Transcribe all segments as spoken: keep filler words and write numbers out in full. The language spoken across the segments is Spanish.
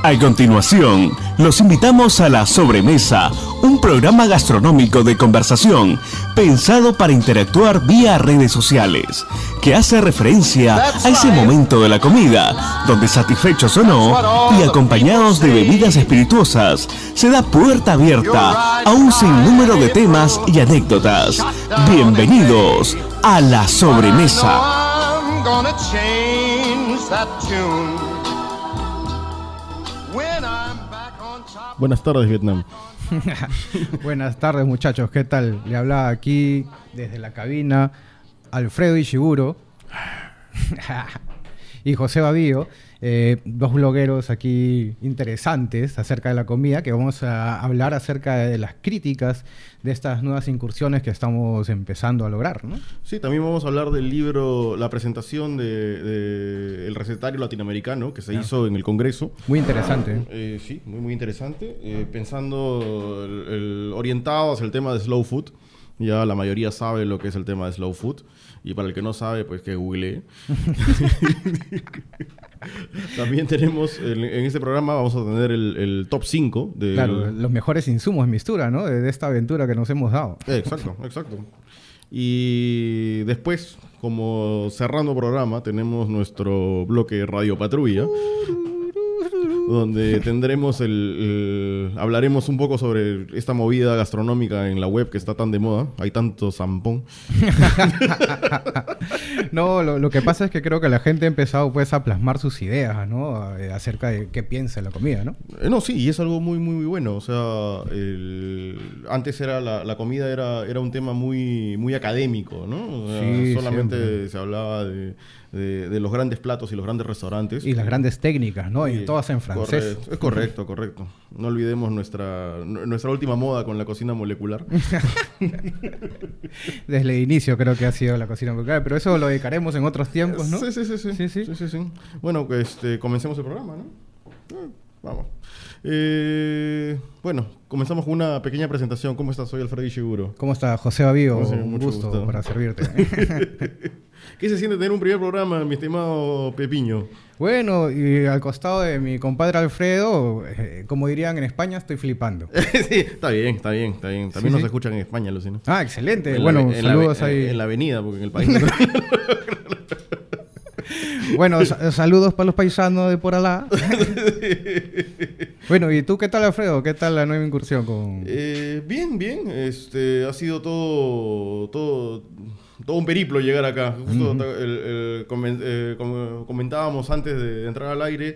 A continuación, los invitamos a La Sobremesa, un programa gastronómico de conversación pensado para interactuar vía redes sociales, que hace referencia a ese momento de la comida, donde satisfechos o no, y acompañados de bebidas espirituosas, se da puerta abierta a un sinnúmero de temas y anécdotas. Bienvenidos a La Sobremesa. Buenas tardes, Vietnam. Buenas tardes, muchachos. ¿Qué tal? Le hablaba aquí desde la cabina Alfredo Ishiguro y José Babío, eh, dos blogueros aquí interesantes acerca de la comida, que vamos a hablar acerca de las críticas de estas nuevas incursiones que estamos empezando a lograr, ¿no? Sí, también vamos a hablar del libro, la presentación de, de el recetario latinoamericano que se claro. hizo en el Congreso. Muy interesante. Eh, sí, muy muy interesante. Eh, pensando el, el, orientado hacia el tema de slow food. Ya la mayoría sabe lo que es el tema de slow food. Y para el que no sabe, pues que googlee. También tenemos, en, en este programa vamos a tener el, el top cinco. De claro, el... los mejores insumos en mistura, ¿no? De, de esta aventura que nos hemos dado. Eh, exacto, exacto. Y después, como cerrando programa, tenemos nuestro bloque Radio Patrulla. Donde tendremos el, el... hablaremos un poco sobre esta movida gastronómica en la web que está tan de moda. Hay tanto zampón. No, lo, lo que pasa es que creo que la gente ha empezado pues a plasmar sus ideas, ¿no? Acerca de qué piensa en la comida, ¿no? Eh, no, sí, y es algo muy, muy, muy bueno. O sea, el... antes era la, la comida era, era un tema muy, muy académico, ¿no? O sea, sí, solamente siempre. se hablaba de... De, de los grandes platos y los grandes restaurantes. Y las grandes técnicas, ¿no? Y, y todas en francés. Correcto, es correcto, correcto. No olvidemos nuestra, nuestra última moda con la cocina molecular. Desde el inicio creo que ha sido la cocina molecular, pero eso lo dedicaremos en otros tiempos, ¿no? Sí, sí, sí. sí. sí, sí. sí, sí, sí. Bueno, este, comencemos el programa, ¿no? Eh, vamos. Eh, bueno, comenzamos con una pequeña presentación. ¿Cómo estás? Soy Alfredo Ishiguro. ¿Cómo está José Babío? Sí, un gusto, gusto para servirte. ¿Qué se siente tener un primer programa, mi estimado Pepiño? Bueno, y al costado de mi compadre Alfredo, eh, como dirían en España, estoy flipando. Sí, está bien, está bien, está bien. También sí, nos sí. escuchan en España, Lucina. Ah, excelente. En bueno, la, saludos en la, ahí. En la avenida, porque en el país... Bueno, sa- saludos para los paisanos de por allá. Bueno, ¿y tú qué tal, Alfredo? ¿Qué tal la nueva incursión con...? Eh, bien, bien. Este, ha sido todo... todo todo un periplo llegar acá. Justo uh-huh. el, el, coment, eh, como comentábamos antes de entrar al aire,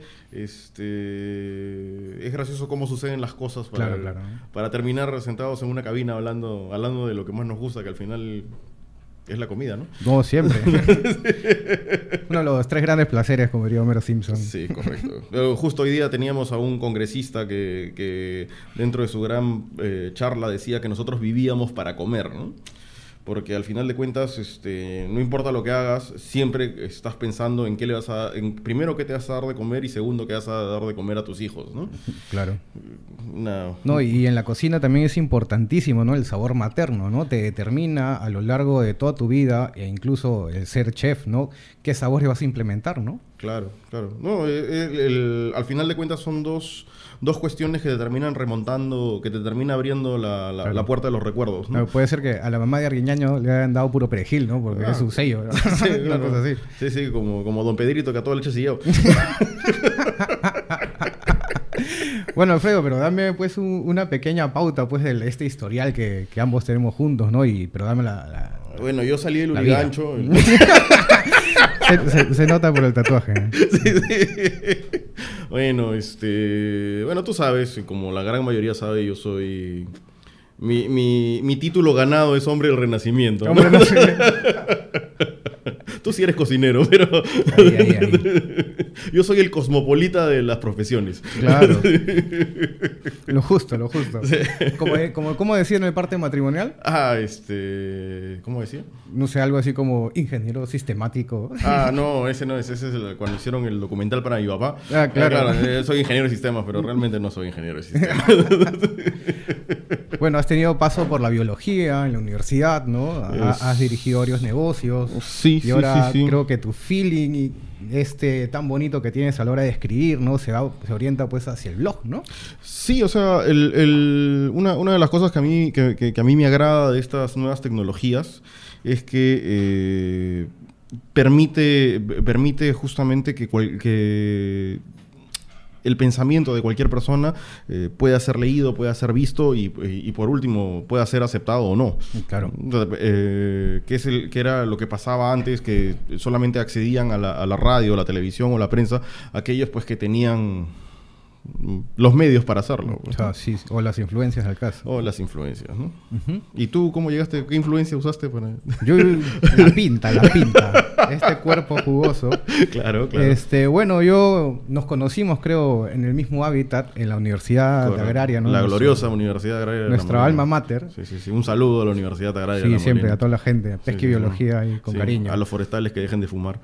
este, es gracioso cómo suceden las cosas para, claro, claro. para terminar sentados en una cabina hablando, hablando de lo que más nos gusta, que al final es la comida, ¿no? Como siempre. Uno de los tres grandes placeres, como diría Homero Simpson. Sí, correcto. Pero justo hoy día teníamos a un congresista que, que dentro de su gran eh, charla decía que nosotros vivíamos para comer, ¿no? Porque al final de cuentas, este, no importa lo que hagas, siempre estás pensando en qué le vas a... En, primero, qué te vas a dar de comer y segundo, qué vas a dar de comer a tus hijos, ¿no? Claro. No. No, y en la cocina también es importantísimo, ¿no? El sabor materno, ¿no? Te determina a lo largo de toda tu vida, e incluso el ser chef, ¿no? ¿Qué sabores vas a implementar, no? Claro, claro. No, el, el, el, al final de cuentas son dos... dos cuestiones que te terminan remontando, que te termina abriendo la, la, claro. la puerta de los recuerdos, ¿no? Claro, puede ser que a la mamá de Arguiñaño le hayan dado puro perejil, ¿no? Porque ah, es su sello, ¿no? Sí, una claro. cosa así. Sí, sí, como, como Don Pedrito que a todo le echa sillao. Bueno, Alfredo, pero dame pues un, una pequeña pauta pues de este historial que, que ambos tenemos juntos, ¿no? Y pero dame la... la bueno, yo salí del Urigancho. El... se, se, se nota por el tatuaje. Sí, sí. Bueno, este... Bueno, tú sabes, como la gran mayoría sabe, yo soy... Mi, mi, mi título ganado es Hombre del Renacimiento, ¿no? Hombre del Renacimiento. Tú sí eres cocinero, pero... Ahí, ahí, ahí. Yo soy el cosmopolita de las profesiones. Claro. Lo justo, lo justo. Sí. ¿Cómo, cómo, ¿Cómo decía en el parte matrimonial? Ah, este... ¿Cómo decía? No sé, algo así como ingeniero sistemático. Ah, no, ese no es. Ese es el, cuando hicieron el documental para mi papá. Ah, claro. Eh, claro eh, soy ingeniero de sistemas, pero realmente no soy ingeniero de sistemas. Bueno, has tenido paso por la biología en la universidad, ¿no? Es... Has dirigido varios negocios. Sí, y sí, ahora sí, sí. creo que tu feeling y este tan bonito que tienes a la hora de escribir, ¿no? Se, va, se orienta pues hacia el blog, ¿no? Sí, o sea, el, el, una, una de las cosas que a, mí, que, que, que a mí me agrada de estas nuevas tecnologías es que eh, permite, permite justamente que, cual, que el pensamiento de cualquier persona eh, pueda ser leído, pueda ser visto y, y, y por último pueda ser aceptado o no. Claro. Eh, que, es el, que era lo que pasaba antes, que solamente accedían a la, a la radio, la televisión o la prensa, aquellos pues que tenían los medios para hacerlo. O sea, sí, o las influencias al caso. O las influencias, ¿no? Uh-huh. ¿Y tú cómo llegaste? ¿Qué influencia usaste para...? Yo, la pinta, la pinta. Este cuerpo jugoso. Claro, claro. Este, bueno, yo... Nos conocimos, creo, en el mismo hábitat, en la Universidad Correcto. Agraria, ¿no? La Nuestro, gloriosa Universidad Agraria. Nuestra alma mater. Sí, sí, sí. Un saludo a la Universidad Agraria. Sí, siempre, a toda la gente. Pesca sí, y biología sí, y con sí, cariño. A los forestales que dejen de fumar.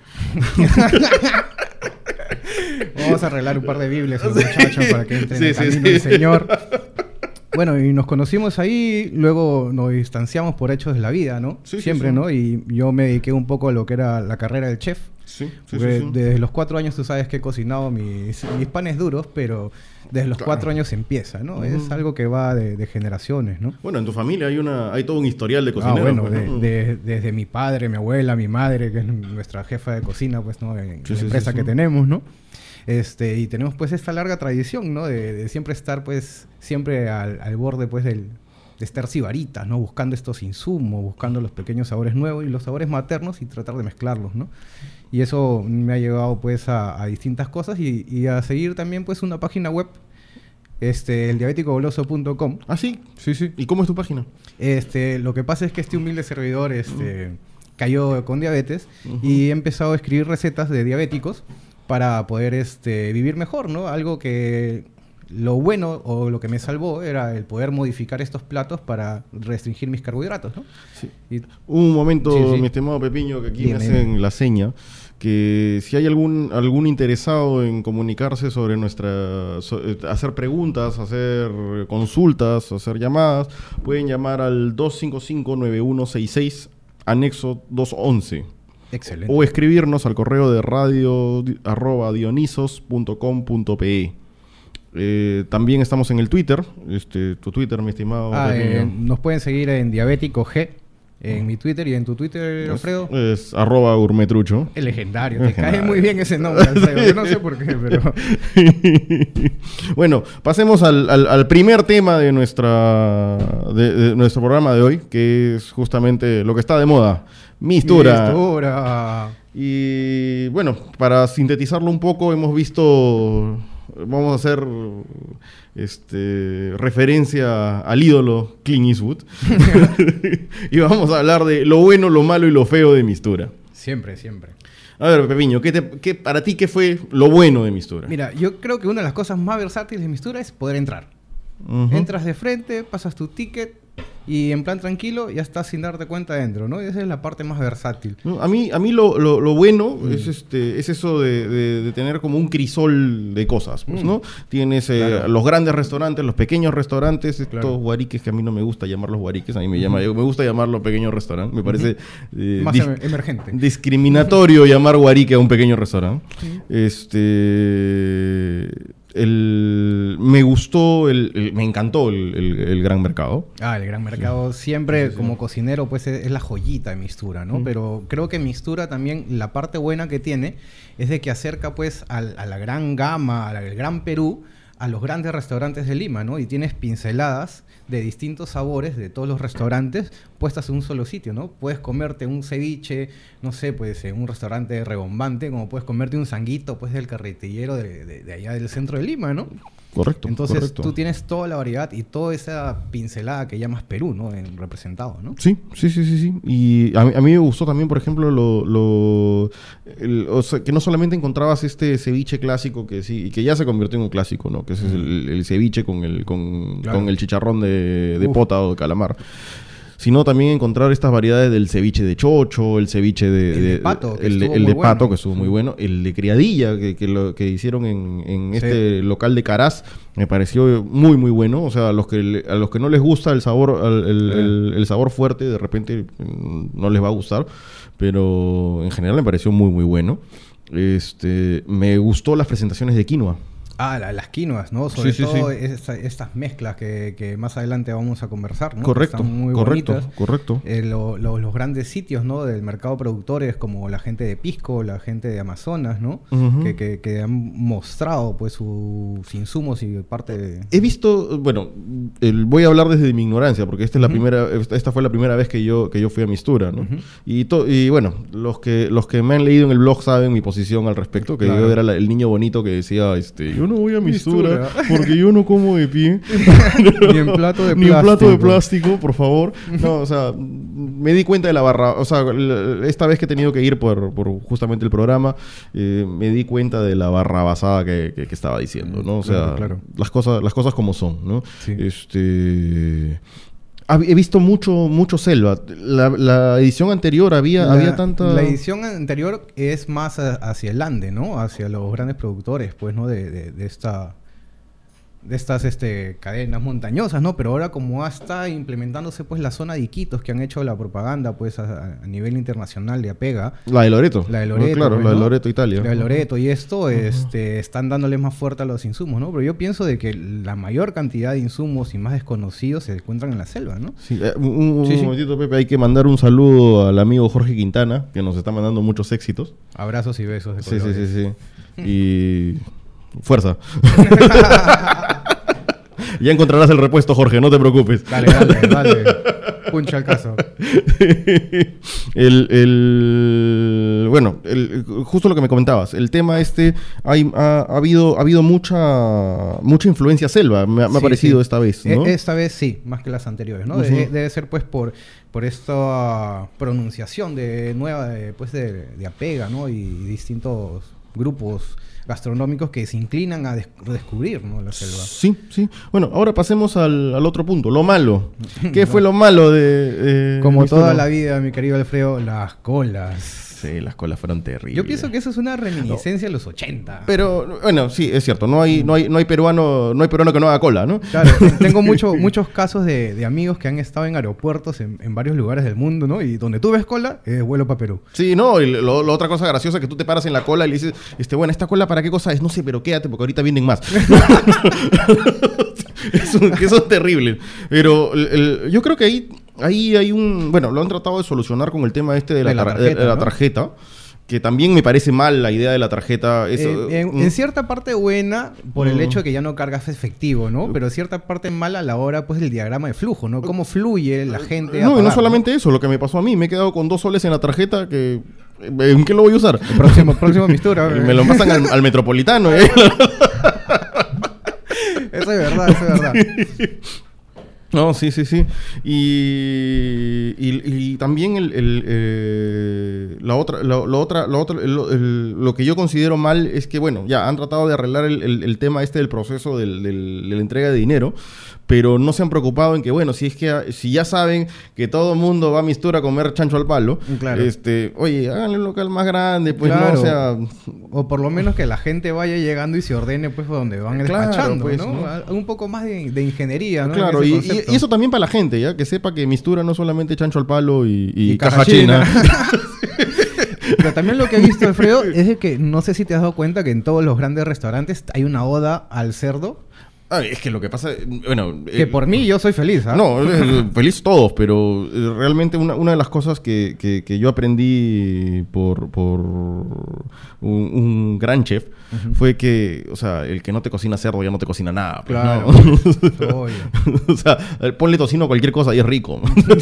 Vamos a arreglar un par de Biblias a los muchachos para que entren sí, en el camino sí, sí. del Señor. Bueno, y nos conocimos ahí, luego nos distanciamos por hechos de la vida, ¿no? Sí, Siempre, sí, sí. ¿no? Y yo me dediqué un poco a lo que era la carrera del chef. Sí, sí, porque sí, sí. Desde los cuatro años tú sabes que he cocinado mis, mis panes duros, pero desde los claro. cuatro años empieza, ¿no? Uh-huh. Es algo que va de, de generaciones, ¿no? Bueno, en tu familia hay una hay todo un historial de cocineros. Ah, bueno, pues, de, ¿no? de, desde mi padre, mi abuela, mi madre, que es nuestra jefa de cocina, pues, ¿no? En sí, la sí, empresa sí, que sí. tenemos, ¿no? Este, y tenemos pues esta larga tradición, ¿no? De, de siempre estar pues, siempre al, al borde pues del, de estar sibaritas, ¿no? Buscando estos insumos, buscando los pequeños sabores nuevos y los sabores maternos y tratar de mezclarlos, ¿no? Y eso me ha llevado pues a, a distintas cosas y, y a seguir también pues una página web, este, el diabético goloso punto com. ¿Ah, sí? Sí, sí. ¿Y cómo es tu página? Este, lo que pasa es que este humilde servidor, este, uh-huh. cayó con diabetes uh-huh. y he empezado a escribir recetas de diabéticos para poder este, vivir mejor, ¿no? Algo que lo bueno o lo que me salvó era el poder modificar estos platos para restringir mis carbohidratos, ¿no? Sí. Y, un momento, sí, sí. mi estimado Pepiño, que aquí Bien, me hacen eh. la seña, que si hay algún algún interesado en comunicarse sobre nuestra... So, hacer preguntas, hacer consultas, hacer llamadas, pueden llamar al dos cinco cinco, nueve uno seis seis, anexo doscientos once. Excelente. O escribirnos al correo de radio arroba dionisos punto com punto pe. Eh, también estamos en el Twitter. Este, tu Twitter, mi estimado. Ah, eh, nos pueden seguir en Diabético G, en mi Twitter. Y en tu Twitter, es, Alfredo. Es arroba gourmetrucho. El legendario. Te cae muy bien ese nombre, Alfredo. Yo no sé por qué, pero... Bueno, pasemos al, al, al primer tema de, nuestra, de, de nuestro programa de hoy, que es justamente lo que está de moda. Mistura. Mistura. Y bueno, para sintetizarlo un poco, hemos visto, vamos a hacer este, referencia al ídolo Clint Eastwood. Y vamos a hablar de lo bueno, lo malo y lo feo de Mistura. Siempre, siempre. A ver, Pepiño, ¿qué te, qué, para ti qué fue lo bueno de Mistura? Mira, yo creo que una de las cosas más versátiles de Mistura es poder entrar. Uh-huh. Entras de frente, pasas tu ticket y en plan tranquilo ya estás sin darte cuenta adentro, ¿no? Y esa es la parte más versátil. No, a mí, a mí lo, lo, lo bueno mm. es este es eso de, de, de tener como un crisol de cosas, pues, mm. ¿no? Tienes eh, claro. los grandes restaurantes, los pequeños restaurantes, estos claro. guariques que a mí no me gusta llamarlos guariques, a mí me, llama, mm. me gusta llamarlo pequeño restaurante, me parece eh, más dis- emergente. discriminatorio llamar guarique a un pequeño restaurante. Mm. Este... El, me gustó, el, el, me encantó el, el, el Gran Mercado. Ah, el Gran Mercado sí. siempre sí, sí, como sí. cocinero pues es, es la joyita de Mistura, ¿no? Mm. Pero creo que Mistura también, la parte buena que tiene es de que acerca pues al, a la gran gama, al Gran Perú, a los grandes restaurantes de Lima, ¿no? Y tienes pinceladas de distintos sabores de todos los restaurantes puestas en un solo sitio, ¿no? Puedes comerte un ceviche, no sé, pues en un restaurante rebombante, como puedes comerte un sanguito, pues del carretillero de, de, de allá del centro de Lima, ¿no? Correcto. Entonces correcto. tú tienes toda la variedad y toda esa pincelada que llamas Perú, ¿no? En representado, ¿no? Sí, sí, sí, sí, sí. Y a mí, a mí me gustó también, por ejemplo, lo, lo el, o sea, que no solamente encontrabas este ceviche clásico que sí, que ya se convirtió en un clásico, ¿no? Que ese es el, el ceviche con el con, claro. con el chicharrón de, de pota o de calamar. Sino también encontrar estas variedades del ceviche de chocho, el ceviche de... El de, de pato, que el, el de bueno. pato, que estuvo sí. muy bueno. El de criadilla, que, que, lo, que hicieron en, en sí. este local de Caraz, me pareció muy, muy bueno. O sea, a los que, a los que no les gusta el sabor, el, el, sí. el, el sabor fuerte, de repente no les va a gustar. Pero en general me pareció muy, muy bueno. Este, me gustó las presentaciones de quinoa. Ah, la, las quinoas, ¿no? Sobre sí, sí, todo sí. Esta, estas mezclas que, que más adelante vamos a conversar, ¿no? Correcto, Están muy correcto, bonitas. correcto. Eh, lo, lo, los grandes sitios, ¿no? Del mercado productores, como la gente de Pisco, la gente de Amazonas, ¿no? Uh-huh. que, que, que han mostrado, pues, sus insumos y parte de... He visto, bueno, el, voy a hablar desde mi ignorancia, porque esta es la uh-huh. primera, esta fue la primera vez que yo, que yo fui a Mistura, ¿no? Uh-huh. Y, to, y bueno, los que, los que me han leído en el blog saben mi posición al respecto, que claro. yo era la, el niño bonito que decía, este, yo no voy a Mistura. Porque yo no como de pie. Ni en plato de plástico. Ni en plato de plástico, por favor. No, o sea, me di cuenta de la barra... O sea, esta vez que he tenido que ir por, por justamente el programa, eh, me di cuenta de la barra basada que, que, que estaba diciendo, ¿no? O sea, claro, claro. Las, cosas, las cosas como son, ¿no? Sí. Este... He visto mucho, mucho selva. La, la edición anterior había, la, había tanta... La edición anterior es más a, hacia el Ande, ¿no? Hacia los grandes productores, pues, ¿no? De, de, de esta... de estas este, cadenas montañosas, ¿no? Pero ahora como está implementándose pues la zona de Iquitos, que han hecho la propaganda pues a, a nivel internacional de Apega. La de Loreto. La de Loreto. No, claro, pues, la de Loreto, Italia. La de Loreto y esto uh-huh. este, están dándole más fuerte a los insumos, ¿no? Pero yo pienso de que la mayor cantidad de insumos y más desconocidos se encuentran en la selva, ¿no? Sí, eh, un, un, sí, un momentito, sí. Pepe, hay que mandar un saludo al amigo Jorge Quintana, que nos está mandando muchos éxitos. Abrazos y besos de Sí, sí, sí, sí. Y... fuerza. Ya encontrarás el repuesto, Jorge, no te preocupes. Dale, dale, dale. Puncha el caso. el, el, bueno, el, justo lo que me comentabas. El tema este, hay, ha, ha habido, ha habido mucha, mucha influencia selva, me, me sí, ha parecido sí. esta vez, ¿no? Esta vez sí, más que las anteriores, ¿no? Uh-huh. Debe, debe ser pues por, por esta pronunciación de nueva, de, pues de, de Apega, ¿no? Y, y distintos grupos gastronómicos que se inclinan a des- descubrir, ¿no? La selva. Sí, sí. Bueno, ahora pasemos al, al otro punto, lo malo. ¿Qué fue lo malo de...? Eh, Como toda la vida, mi querido Alfredo, las colas. Sí, las colas fueron terribles. Yo pienso que eso es una reminiscencia no. de los ochenta. Pero, bueno, sí, es cierto. No hay, no hay, no hay peruano, no hay peruano que no haga cola, ¿no? Claro, tengo mucho, muchos casos de, de amigos que han estado en aeropuertos en, en varios lugares del mundo, ¿no? Y donde tú ves cola, es vuelo para Perú. Sí, no, y lo, lo otra cosa graciosa es que tú te paras en la cola y le dices, este, bueno, ¿esta cola para qué cosa es? No sé, pero quédate porque ahorita vienen más. eso, eso es terrible. Pero el, el, yo creo que ahí... Ahí hay un... Bueno, lo han tratado de solucionar con el tema este de la, de la tarjeta, de, de la ¿no? tarjeta, que también me parece mal la idea de la tarjeta. Eso, eh, en, mm. en cierta parte buena por mm. el hecho de que ya no cargas efectivo, ¿no? Pero cierta parte mala a la hora, pues, del diagrama de flujo, ¿no? Cómo fluye la gente. No, a y no solamente eso, lo que me pasó a mí. Me he quedado con dos soles en la tarjeta que... ¿En qué lo voy a usar? El próximo, próximo mistura. Me lo pasan al, al Metropolitano. ¿eh? Eso es verdad, eso es verdad. No, sí, sí, sí. Y, y, y también el, el, eh, la otra, la, la otra, la otra el, el, lo que yo considero mal es que, bueno, ya han tratado de arreglar el, el, el tema este del proceso del, del, de la entrega de dinero, pero no se han preocupado en que, bueno, si es que si ya saben que todo el mundo va a Mistura a comer chancho al palo, claro. este, oye, háganle un local más grande, pues claro. no, o sea... O por lo menos que la gente vaya llegando y se ordene, pues, donde van claro, despachando, pues, ¿no? ¿no? Un poco más de, de ingeniería, ¿no? Claro, y, y, y eso también para la gente, ¿ya? Que sepa que Mistura no solamente chancho al palo y, y, y caja china. Pero también lo que he visto, Alfredo, es de que no sé si te has dado cuenta que en todos los grandes restaurantes hay una oda al cerdo. Ah, es que lo que pasa, bueno... Que eh, por mí yo soy feliz, ¿ah? ¿eh? No, eh, feliz todos, pero eh, realmente una, una de las cosas que, que, que yo aprendí por, por un, un gran chef uh-huh. fue que, o sea, el que no te cocina cerdo ya no te cocina nada. Pues, claro. ¿no? O sea, ponle tocino a cualquier cosa y es rico.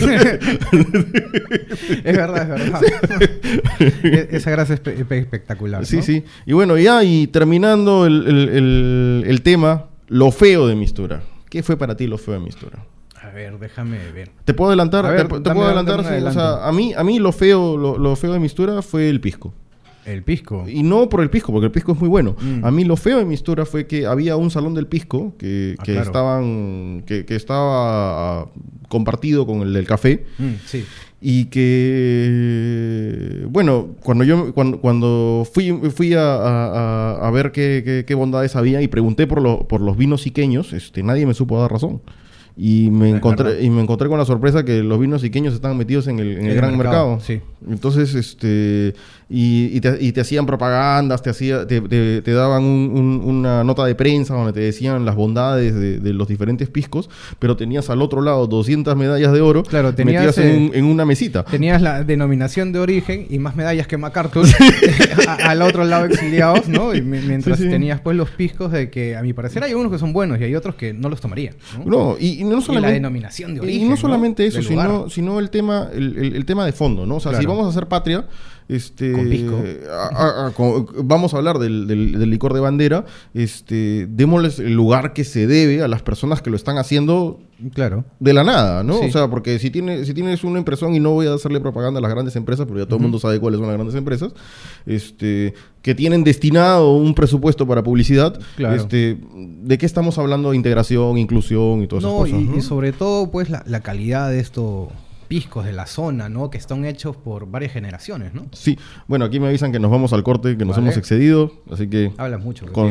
Es verdad, es verdad. Esa grasa es espe- espectacular, ¿no? Sí, sí. Y bueno, ya, y terminando el, el, el, el tema... Lo feo de Mistura. ¿Qué fue para ti lo feo de Mistura? A ver, déjame ver. ¿Te puedo adelantar? A ver, ¿Te, te dame, puedo adelantar? Sí, o sea, a mí, a mí lo feo, lo, lo feo de Mistura fue el pisco. ¿El pisco? Y no por el pisco, porque el pisco es muy bueno. Mm. A mí lo feo de Mistura fue que había un salón del pisco que, ah, que claro. estaban, que, que estaba uh, compartido con el del café. Mm, sí. Y que, bueno, cuando yo cuando, cuando fui, fui a, a, a ver qué, qué, qué bondades había y pregunté por, lo, por los vinos iqueños, este, nadie me supo dar razón. y me, encontré, y me encontré con la sorpresa que los vinos iqueños estaban metidos en el, en el, el gran mercado. mercado. Sí. Entonces, este... Y, y, te, y te hacían propagandas, te, hacía, te, te, te daban un, un, una nota de prensa donde te decían las bondades de, de los diferentes piscos, pero tenías al otro lado doscientas medallas de oro claro, tenías, metidas en, un, en una mesita. Tenías la denominación de origen y más medallas que MacArthur a, al otro lado exiliados, ¿no? Y mientras sí, sí. tenías pues los piscos de que a mi parecer hay unos que son buenos y hay otros que no los tomaría. No, no y, y no solamente... Y la denominación de origen, y no solamente ¿no? eso, sino, sino el tema el, el, el tema de fondo, ¿no? O sea, claro. si vamos a hacer patria... Este, con pisco. A, a, a, con, vamos a hablar del, del, del licor de bandera. Este, démosles el lugar que se debe a las personas que lo están haciendo claro. de la nada, ¿no? Sí. O sea, porque si, tiene, si tienes una impresión, y no voy a hacerle propaganda a las grandes empresas, porque ya todo el uh-huh. mundo sabe cuáles son las grandes empresas, este, que tienen destinado un presupuesto para publicidad, claro. este, ¿de qué estamos hablando? Integración, inclusión y todas no, esas cosas. Y, ¿no? y sobre todo, pues, la, la calidad de esto... piscos de la zona, ¿no? Que están hechos por varias generaciones, ¿no? Sí. Bueno, aquí me avisan que nos vamos al corte, que nos vale. hemos excedido, así que... Hablas mucho. Con...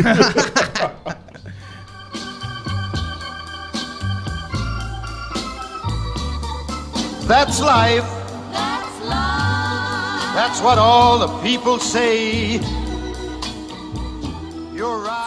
That's life. That's life. That's what all the people say. You're right.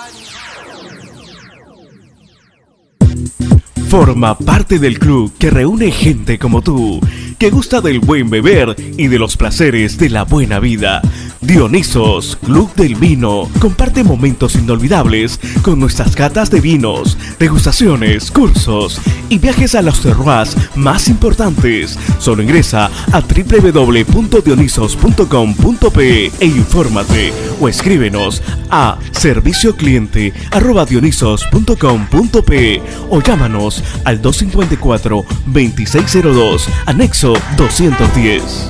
Forma parte del club que reúne gente como tú, que gusta del buen beber y de los placeres de la buena vida. Dionisos, Club del Vino, comparte momentos inolvidables con nuestras catas de vinos, degustaciones, cursos y viajes a los terroirs más importantes. Solo ingresa a doble u doble u doble u punto dionisos punto com punto pe e infórmate o escríbenos a servicio cliente arroba dionisos punto com punto pe o llámanos al dos cinco cuatro, veintiséis cero dos, anexo doscientos diez.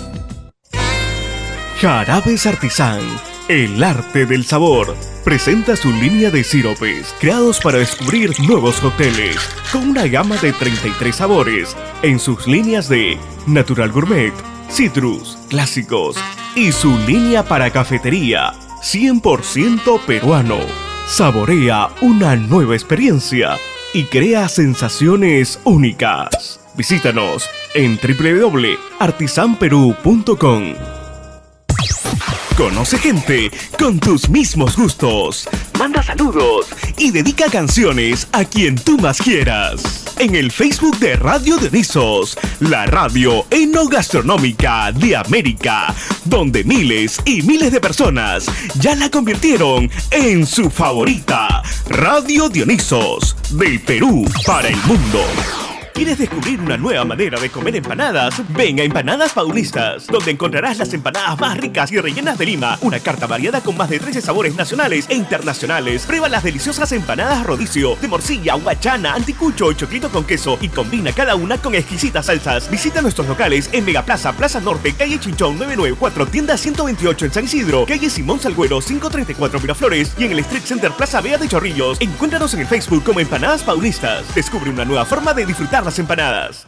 Jarabes Artisan, el arte del sabor, presenta su línea de siropes, creados para descubrir nuevos cócteles, con una gama de treinta y tres sabores, en sus líneas de Natural Gourmet, Citrus, Clásicos, y su línea para cafetería, cien por ciento peruano. Saborea una nueva experiencia y crea sensaciones únicas. Visítanos en doble u doble u doble u punto artisan perú punto com. Conoce gente con tus mismos gustos. Manda saludos y dedica canciones a quien tú más quieras. En el Facebook de Radio Dionisos, la radio enogastronómica de América, donde miles y miles de personas ya la convirtieron en su favorita. Radio Dionisos, del Perú para el mundo. ¿Quieres descubrir una nueva manera de comer empanadas? Ven a Empanadas Paulistas, donde encontrarás las empanadas más ricas y rellenas de Lima. Una carta variada con más de trece sabores nacionales e internacionales. Prueba las deliciosas empanadas rodicio, de morcilla, guachana, anticucho o choclito con queso y combina cada una con exquisitas salsas. Visita nuestros locales en Megaplaza, Plaza Norte, calle Chinchón novecientos noventa y cuatro, tienda ciento veintiocho en San Isidro, calle Simón Salguero cinco treinta y cuatro Miraflores y en el Street Center Plaza Vea de Chorrillos. Encuéntranos en el Facebook como Empanadas Paulistas. Descubre una nueva forma de disfrutar las empanadas.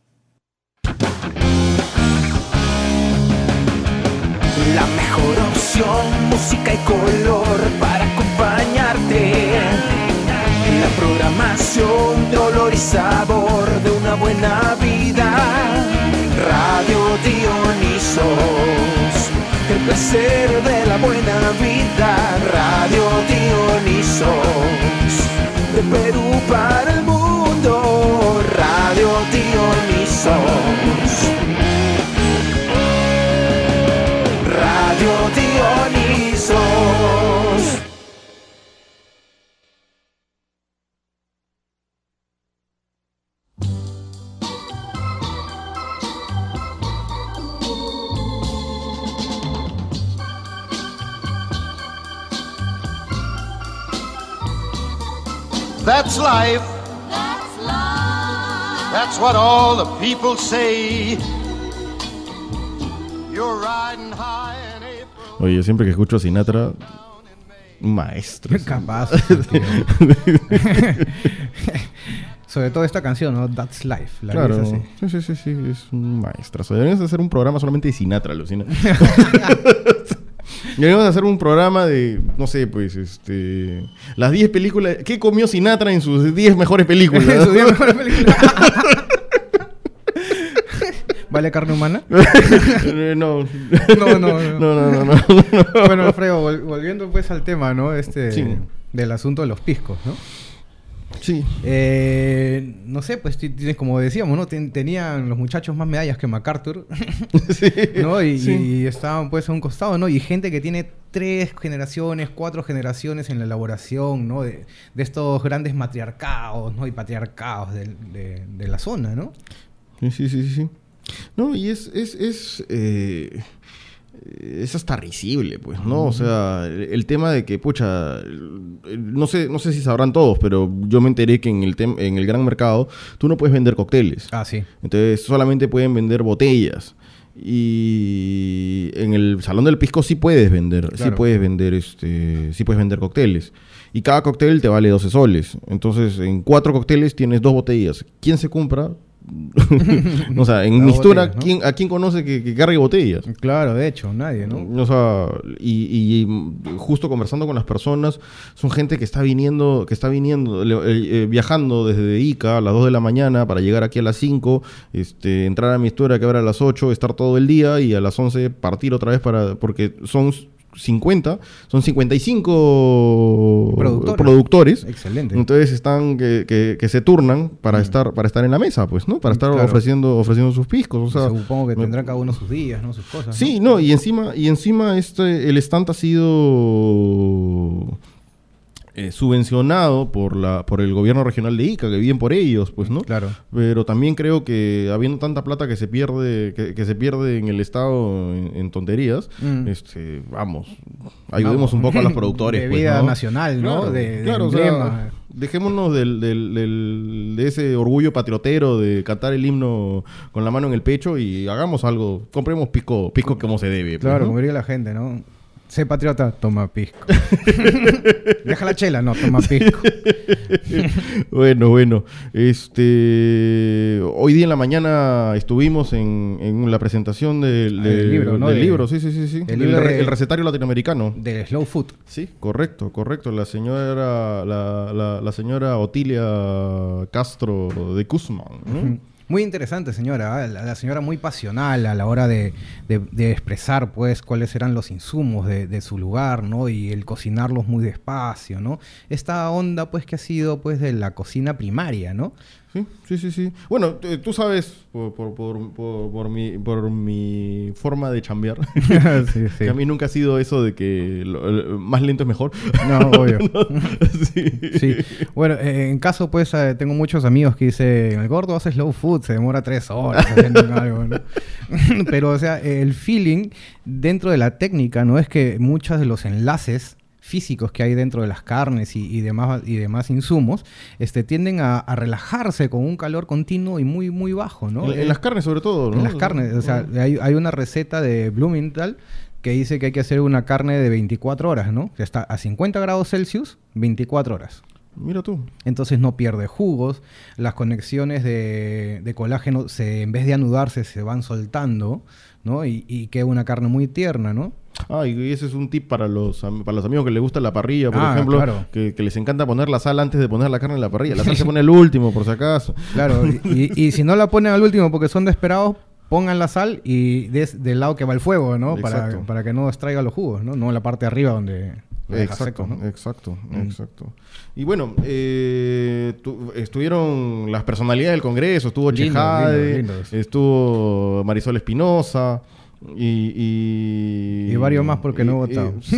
La mejor opción, música y color para acompañarte. La programación de olor y sabor de una buena vida. Radio Dionisos, el placer de la buena vida. Radio Dionisos, de Perú para el mundo. Radio Dionisos, Radio Dionisos. That's life. That's life. That's what all the people say. You're riding high in April. Oye, siempre que escucho a Sinatra, un maestro. Capaz. Sobre todo esta canción, ¿no? That's Life. La claro. Así. Sí, sí, sí, sí, es un maestro. O sea, deberías hacer un programa solamente de Sinatra, Lucina. Y vamos a hacer un programa de, no sé, pues, este... Las diez películas... ¿Qué comió Sinatra en sus diez mejores películas? En sus diez mejores películas. ¿Vale carne humana? no. No, no, no. No, no, no, no, no. Bueno, Alfredo, vol- volviendo pues al tema, ¿no? Este... Sí. Del asunto de los piscos, ¿no? Sí. Eh, no sé, pues t- tienes como decíamos, ¿no? Ten- tenían los muchachos más medallas que MacArthur, sí. ¿no? Y, Sí. y estaban pues a un costado, ¿no? Y gente que tiene tres generaciones, cuatro generaciones en la elaboración, ¿no? De, de estos grandes matriarcados, ¿no? Y patriarcados de, de, de la zona, ¿no? Sí, sí, sí, sí. No, y es... es, es eh... es hasta risible, pues, ¿no? O sea, el, el tema de que, pucha, no sé, no sé si sabrán todos, pero yo me enteré que en el tem- en el gran mercado tú no puedes vender cócteles. Ah, sí. Entonces solamente pueden vender botellas. Y en el Salón del Pisco sí puedes vender, sí Claro. puedes vender este, sí puedes vender cócteles. Y cada cóctel te vale doce soles. Entonces, en cuatro cócteles tienes dos botellas. ¿Quién se compra? O sea, en Las Mistura, botellas, ¿no? ¿quién, ¿a quién conoce que, que cargue botellas? Claro, de hecho, nadie, ¿no? O sea, y, y justo conversando con las personas, son gente que está viniendo, que está viniendo, le- eh, viajando desde Ica a las dos de la mañana para llegar aquí a las cinco, este, entrar a Mistura que abre a las ocho, estar todo el día y a las once partir otra vez para, porque son cincuenta, son cincuenta y cinco Productores. productores. Excelente. Entonces están que, que, que se turnan para Mm. estar para estar en la mesa, pues, ¿no? Para estar Claro. ofreciendo ofreciendo sus piscos, o sea, Supongo que me- tendrá cada uno sus días, ¿no? Sus cosas. Sí, no, y encima, y encima este, el stand ha sido eh, subvencionado por la, por el gobierno regional de Ica, que bien por ellos, pues, ¿no? Claro. Pero también creo que habiendo tanta plata que se pierde, que, que se pierde en el estado en, en tonterías, Mm. este, vamos, ayudemos Vamos. un poco a los productores. De pues, vida ¿no? nacional, ¿no? Claro, De- de claro, o sea, emblema. dejémonos del, del, del- de ese orgullo patriotero de cantar el himno con la mano en el pecho y hagamos algo, compremos pisco, pisco como se debe. pues, Claro, ¿no? como diría la gente, ¿no? Sé patriota, toma pisco. Deja la chela, no, toma pisco. Bueno, bueno. Este, hoy día en la mañana estuvimos en, en la presentación del, Ah, del del- libro, ¿no? del De- libro, sí, sí, sí, sí. el El, libro re- de- el recetario latinoamericano. De Slow Food. Sí, correcto, correcto. La señora, la, la, la señora Otilia Castro de Guzmán, ¿no? Muy interesante, señora. ¿eh? La, la señora muy pasional a la hora de, de- de expresar, pues, cuáles eran los insumos de, de su lugar, ¿no? Y el cocinarlos muy despacio, ¿no? Esta onda, pues, que ha sido, pues, de la cocina primaria, ¿no? Sí, sí, sí, sí. Bueno, eh, tú sabes, por, por, por, por, por mi, por mi forma de chambear, Sí, sí. que a mí nunca ha sido eso de que lo- lo- más lento es mejor. No, obvio. Sí. Sí. Bueno, eh, en caso, pues, eh, tengo muchos amigos que dicen, el gordo hace slow food, se demora tres horas haciendo algo, ¿no? Pero, o sea, el feeling dentro de la técnica, ¿no? Es que muchos de los enlaces físicos que hay dentro de las carnes y, y demás y demás insumos, este, tienden a, a relajarse con un calor continuo y muy, muy bajo, ¿no? En, en las carnes sobre todo, ¿no? En las carnes, o sea, hay, hay una receta de Blumenthal que dice que hay que hacer una carne de veinticuatro horas, ¿no? Que está a cincuenta grados Celsius, veinticuatro horas. Mira tú. Entonces no pierde jugos, las conexiones de, de colágeno, se, en vez de anudarse, se van soltando, ¿no? Y, y queda una carne muy tierna, ¿no? Ah, y ese es un tip para los, am- para los amigos que les gusta la parrilla, por Ah, ejemplo, claro. que, que les encanta poner la sal antes de poner la carne en la parrilla. La sal se pone el último, por si acaso. Claro, y, y si no la ponen al último porque son desesperados, pongan la sal y des- del lado que va el fuego, ¿no? Para, Exacto. para que no extraiga los jugos, ¿no? No la parte de arriba donde lo deja Exacto, seco, ¿no? exacto, Mm. exacto. Y bueno, eh, tu- estuvieron las personalidades del Congreso, estuvo Lindos, Chejade, lindos, lindos. estuvo Marisol Espinosa y, y... Y varios más porque no he votado. sí.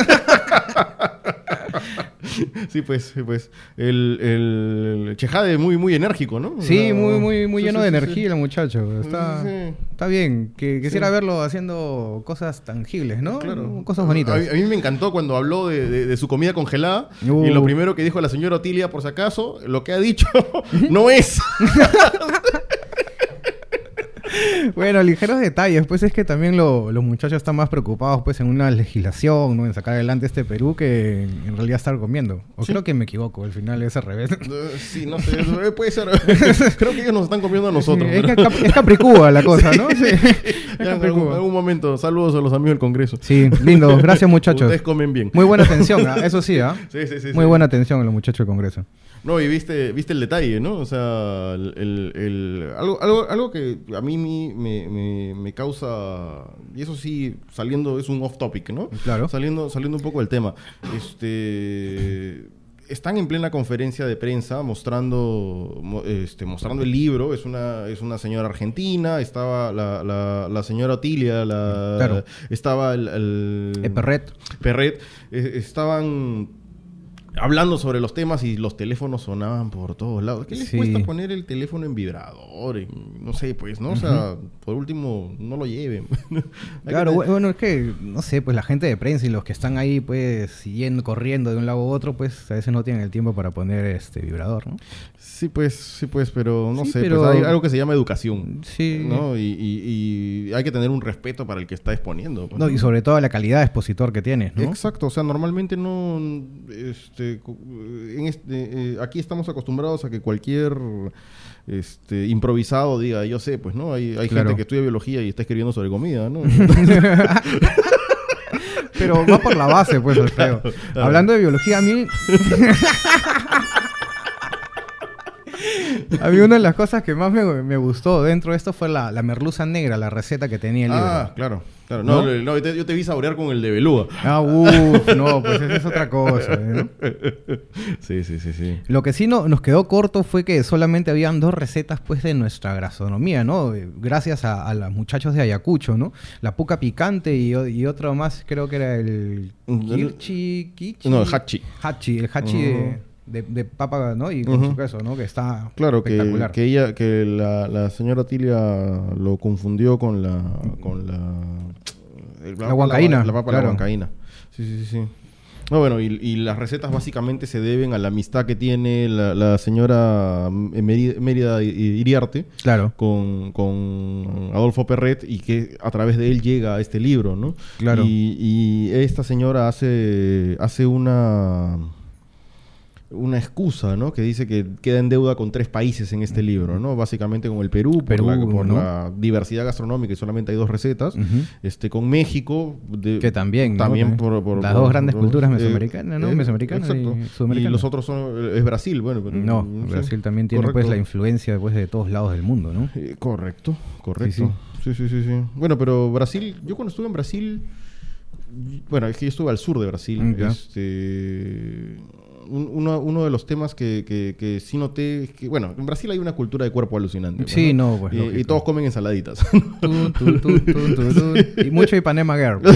Sí, pues, sí, pues. El, el Chejade muy, muy enérgico, ¿no? O Sí, sea, muy, muy, muy sí, lleno sí, de sí, energía sí. el muchacho. Está, Sí, sí. está bien. Que, quisiera Sí. verlo haciendo cosas tangibles, ¿no? Claro. Cosas bonitas. A mí, a mí me encantó cuando habló de, de- de su comida congelada. Uh. Y lo primero que dijo la señora Otilia, por si acaso, lo que ha dicho no es. Bueno, ligeros detalles, pues es que también lo, los muchachos están más preocupados pues en una legislación, ¿no? En sacar adelante este Perú que en, en realidad estar comiendo. O Sí. creo que me equivoco, al final es al revés. Eh, Sí, no sé, eh, puede ser. Creo que ellos nos están comiendo a nosotros. Sí, es, pero- que Cap- es Capricúa la cosa, ¿no? Sí. Es Ya, en algún, Capricúa. algún momento, saludos a los amigos del Congreso. Sí, lindo. Gracias, muchachos. Ustedes comen bien. Muy buena atención, ¿ah? Eso sí, ¿ah? Sí, sí, sí. Muy sí. buena atención a los muchachos del Congreso. No, y viste, viste el detalle, ¿no? O sea, el, el- el- algo, algo, algo que a mí me, me, me- me causa, y eso sí, saliendo, es un off topic, ¿no? Claro. Saliendo, saliendo un poco del tema. Este, están en plena conferencia de prensa mostrando, mo- este, mostrando el libro. Es una, es una señora argentina, estaba la, la, la señora Otilia, la, Claro. estaba el... el El Perret. Perret, eh, estaban hablando sobre los temas y los teléfonos sonaban por todos lados. ¿Qué les Sí. cuesta poner el teléfono en vibrador? En- no sé, pues, ¿no? O sea, por último, no lo lleven. Hay que Claro, tener- bueno, es que, no sé, pues la gente de prensa y los que están ahí, pues, siguiendo, corriendo de un lado a otro, pues, a veces no tienen el tiempo para poner este vibrador, ¿no? Sí, pues, sí, pues, pero no Sí, sé, pero- pues hay algo que se llama educación. Sí. ¿No? Y, y- y hay que tener un respeto para el que está exponiendo. pues, No, y sobre todo la calidad de expositor que tienes, ¿no? Exacto, o sea, normalmente no, este, cu- en este, eh, aquí estamos acostumbrados a que cualquier este, improvisado diga, yo sé, pues, ¿no? Hay, hay Claro. gente que estudia biología y está escribiendo sobre comida, ¿no? Pero va por la base, pues, Alfredo. claro. Hablando de biología, a mí... A mí una de las cosas que más me, me gustó dentro de esto fue la, la merluza negra, la receta que tenía el libro. Ah, claro, claro. No, ¿No? no, no, yo, te, yo te vi saborear con el de beluga. Ah, uff, no, pues esa es otra cosa, ¿no? Sí, sí, sí, sí. Lo que sí no, nos quedó corto fue que solamente habían dos recetas pues de nuestra gastronomía, ¿no? Eh, Gracias a, a los muchachos de Ayacucho, ¿no? La puca picante y, o- y otro más, creo que era el kirchi, kichi. No, el hachi. Hachi, el hachi de, de, de papa, ¿no? Y con Ujú. su queso, ¿no? Que está Claro, que, espectacular. que ella, que la, la señora Tilia lo confundió con la, con la, el- La huancaína, la, la papa de claro. la huancaína. Sí, sí, sí, sí. No, bueno, y, y las recetas básicamente se deben a la amistad que tiene la, la señora Mérida, Mérida Iriarte Claro, con, con Adolfo Perret y que a través de él llega a este libro, ¿no? Claro. Y, y esta señora hace, hace una... una excusa, ¿no? Que dice que queda en deuda con tres países en este libro, ¿no? Básicamente con el Perú, por, Perú, la, por ¿no? la diversidad gastronómica y solamente hay dos recetas. Ujú. Este, con México. de- Que también, ¿no? También Que- por, por- las por- dos grandes por- culturas eh, mesoamericanas, ¿no? Mesoamericanas y exacto. sudamericanas. Y los otros son... Es Brasil, bueno. pero- no, sé. Brasil también tiene pues Correcto. la influencia pues de todos lados del mundo, ¿no? Eh, correcto, correcto. Sí, Sí sí. sí, sí, sí. Bueno, pero Brasil... Yo cuando estuve en Brasil... Bueno, es que yo estuve al sur de Brasil. Mm, ya. Este... un- uno, uno de los temas que, que, que sí noté es que, bueno, en Brasil hay una cultura de cuerpo alucinante. Sí, no, pues, Y, lógico. y todos comen ensaladitas. Tu, tu, tu, tu, tu, tu. Y mucho Ipanema Girl. pues.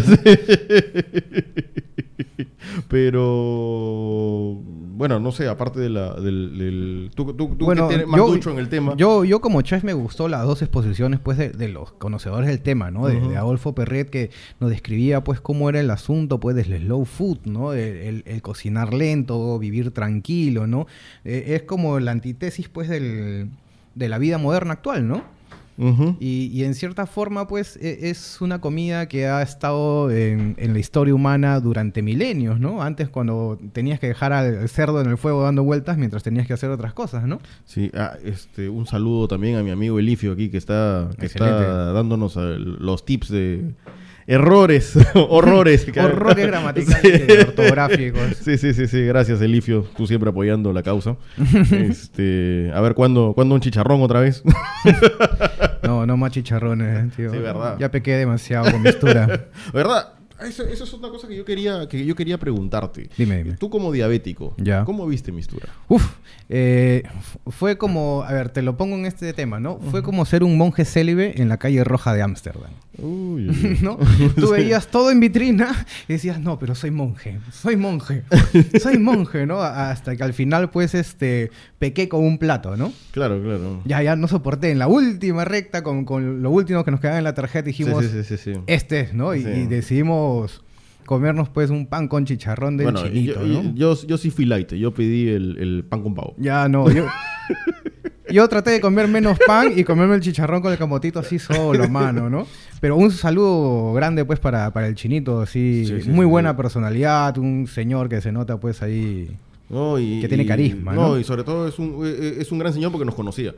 Pero, bueno, no sé, aparte de la, del... del- tú tú, tú Bueno, que tienes más yo- ducho en el tema. Yo, yo como chef me gustó las dos exposiciones pues de, de los conocedores del tema, ¿no? De, Ujú. de Adolfo Perret que nos describía pues cómo era el asunto pues del slow food, ¿no? El, el- el cocinar lento, vivir tranquilo, ¿no? Eh, es como la antítesis pues del, de la vida moderna actual, ¿no? Ujú. Y, y en cierta forma, pues, e- es una comida que ha estado en, en la historia humana durante milenios, ¿no? Antes cuando tenías que dejar al cerdo en el fuego dando vueltas mientras tenías que hacer otras cosas, ¿no? Sí, ah, este, un saludo también a mi amigo Elifio aquí que está, que Excelente. está dándonos eh, los tips de errores, horrores. que- Horrores gramaticales Sí. y ortográficos. Sí, sí, sí, sí, gracias Elifio, tú siempre apoyando la causa. este, a ver, ¿cuándo, ¿cuándo un chicharrón otra vez? No, no más chicharrones, eh, tío. Sí, verdad. Ya pequé demasiado con mistura. ¿Verdad? Eso, eso es otra cosa que yo quería, que yo quería preguntarte. Dime, dime. Tú como diabético, Ya. ¿cómo viste mistura? Uf, eh, f- fue como, a ver, te lo pongo en este tema, ¿no? Fue como ser un monje célibe en la calle roja de Ámsterdam. Uy, uy, uy. ¿No? Tú veías todo en vitrina y decías, no, pero soy monje, soy monje, soy monje, ¿no? Hasta que al final, pues, este, pequé con un plato, ¿no? Claro, claro. Ya, ya no soporté. En la última recta, con, con lo último que nos quedaba en la tarjeta, dijimos, sí, sí, sí, sí, sí. este es, ¿no? Y, Sí. y decidimos comernos, pues, un pan con chicharrón del Bueno, chinito, yo, ¿no? yo, yo sí fui light, yo pedí el, el pan con pavo. Ya, no, yo... yo traté de comer menos pan y comerme el chicharrón con el camotito así solo, mano, ¿no? Pero un saludo grande, pues, para, para el Chinito, así, Sí, sí, muy sí, buena sí. personalidad, un señor que se nota, pues, ahí... No, y, que tiene y- carisma, no, ¿no? y sobre todo es un, eh, es un gran señor porque nos conocía.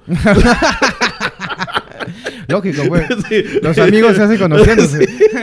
Lógico, pues. Sí. Los amigos se hacen conociéndose.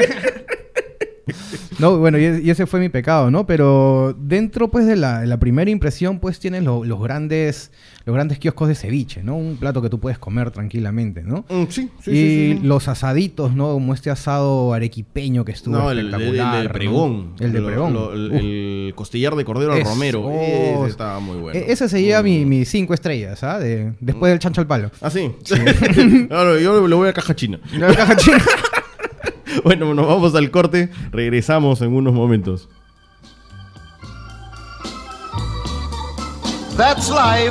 No, bueno, y, y ese fue mi pecado, ¿no? Pero dentro, pues, de la, de la primera impresión, pues, tienes lo- los grandes los grandes kioscos de ceviche, ¿no? Un plato que tú puedes comer tranquilamente, ¿no? Mm, sí, sí, y sí, sí, sí. los asaditos, ¿no? Como este asado arequipeño que estuvo No, el, el, el espectacular. de ¿no? pregón. El de Lo- pregón. lo- el, Uf. el costillar de cordero al Es- romero. oh, Ese estaba muy bueno. E- Ese se lleva Mm. mi- mis cinco estrellas, ¿ah? De, después del chancho al palo. Ah, sí. Claro, yo le voy a caja china. La caja china. Bueno, nos vamos al corte. Regresamos en unos momentos. That's life.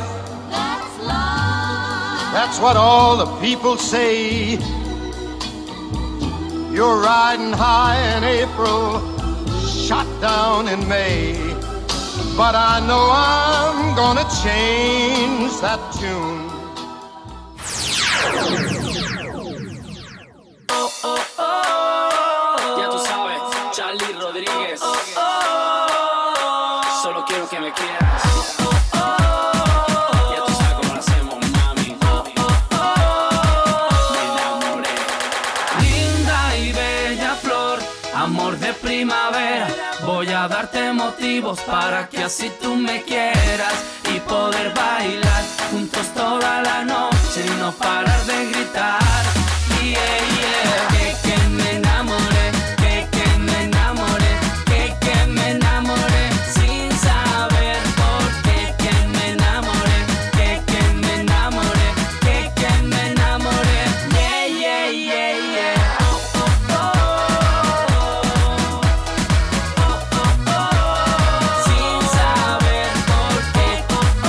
That's what all the people say. You're riding high in April, shot down in May. But I know I'm gonna change that tune. Ya tú sabes, Charlie Rodríguez. Solo quiero que me quieras. Ya tú sabes cómo lo hacemos, mami. Me enamoré. Linda y bella flor, amor de primavera. Voy a darte motivos para que así tú me quieras y poder bailar juntos toda la noche y no parar de gritar. Yeah, yeah. Que, que me enamoré, que, que me enamoré, que, que me enamoré sin saber por qué. Que me enamoré, que, que me enamoré, que, que me enamoré. Yeah, yeah, yeah, yeah. Oh, oh, oh. Sin saber por qué. Oh,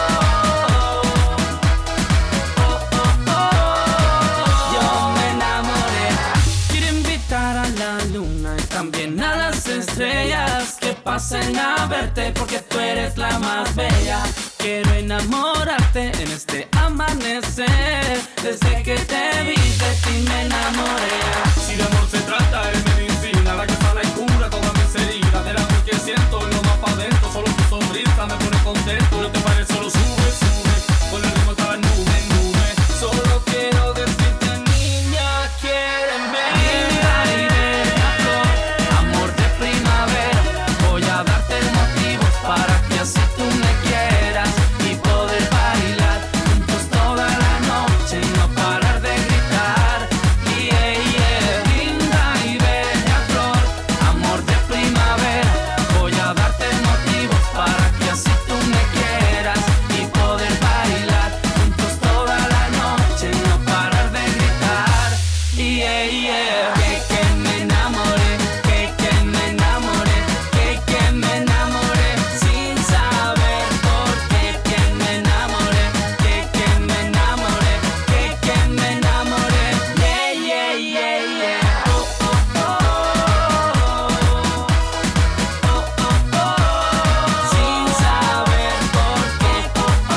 oh. Yo me enamoré. Quiero invitar a la luna y también a las estrellas que pasen a verte porque tú eres la más bella. Quiero enamorarte en este amanecer. Desde que te vi de ti me enamoré. Si de amor se trata es medicina, la que sana y cura todas mis heridas. Del amor que siento lo más pa' dentro, solo tu sonrisa me pone contento. No te pares, solo sube, sube, con el ritmo estaba nube, nube. Solo quiero decirte, niña, quiéreme. Linda y bella flor, amor de primavera. Voy a darte motivos para que así tú me quieras y poder bailar juntos toda la noche y no parar de gritar. Yeah, yeah. Linda y bella flor, amor de primavera. Voy a darte motivos para que así tú me quieras y poder bailar juntos toda la noche y no parar de gritar. Yeah, yeah. Que, que me enamoré, que, que me enamoré, que, que me enamoré sin saber por qué. Que me enamoré, que, que me enamoré, que, que me enamoré. Yeah, yeah, yeah, yeah. Oh, oh, oh. Oh, oh, oh. Sin saber por qué. Oh, oh,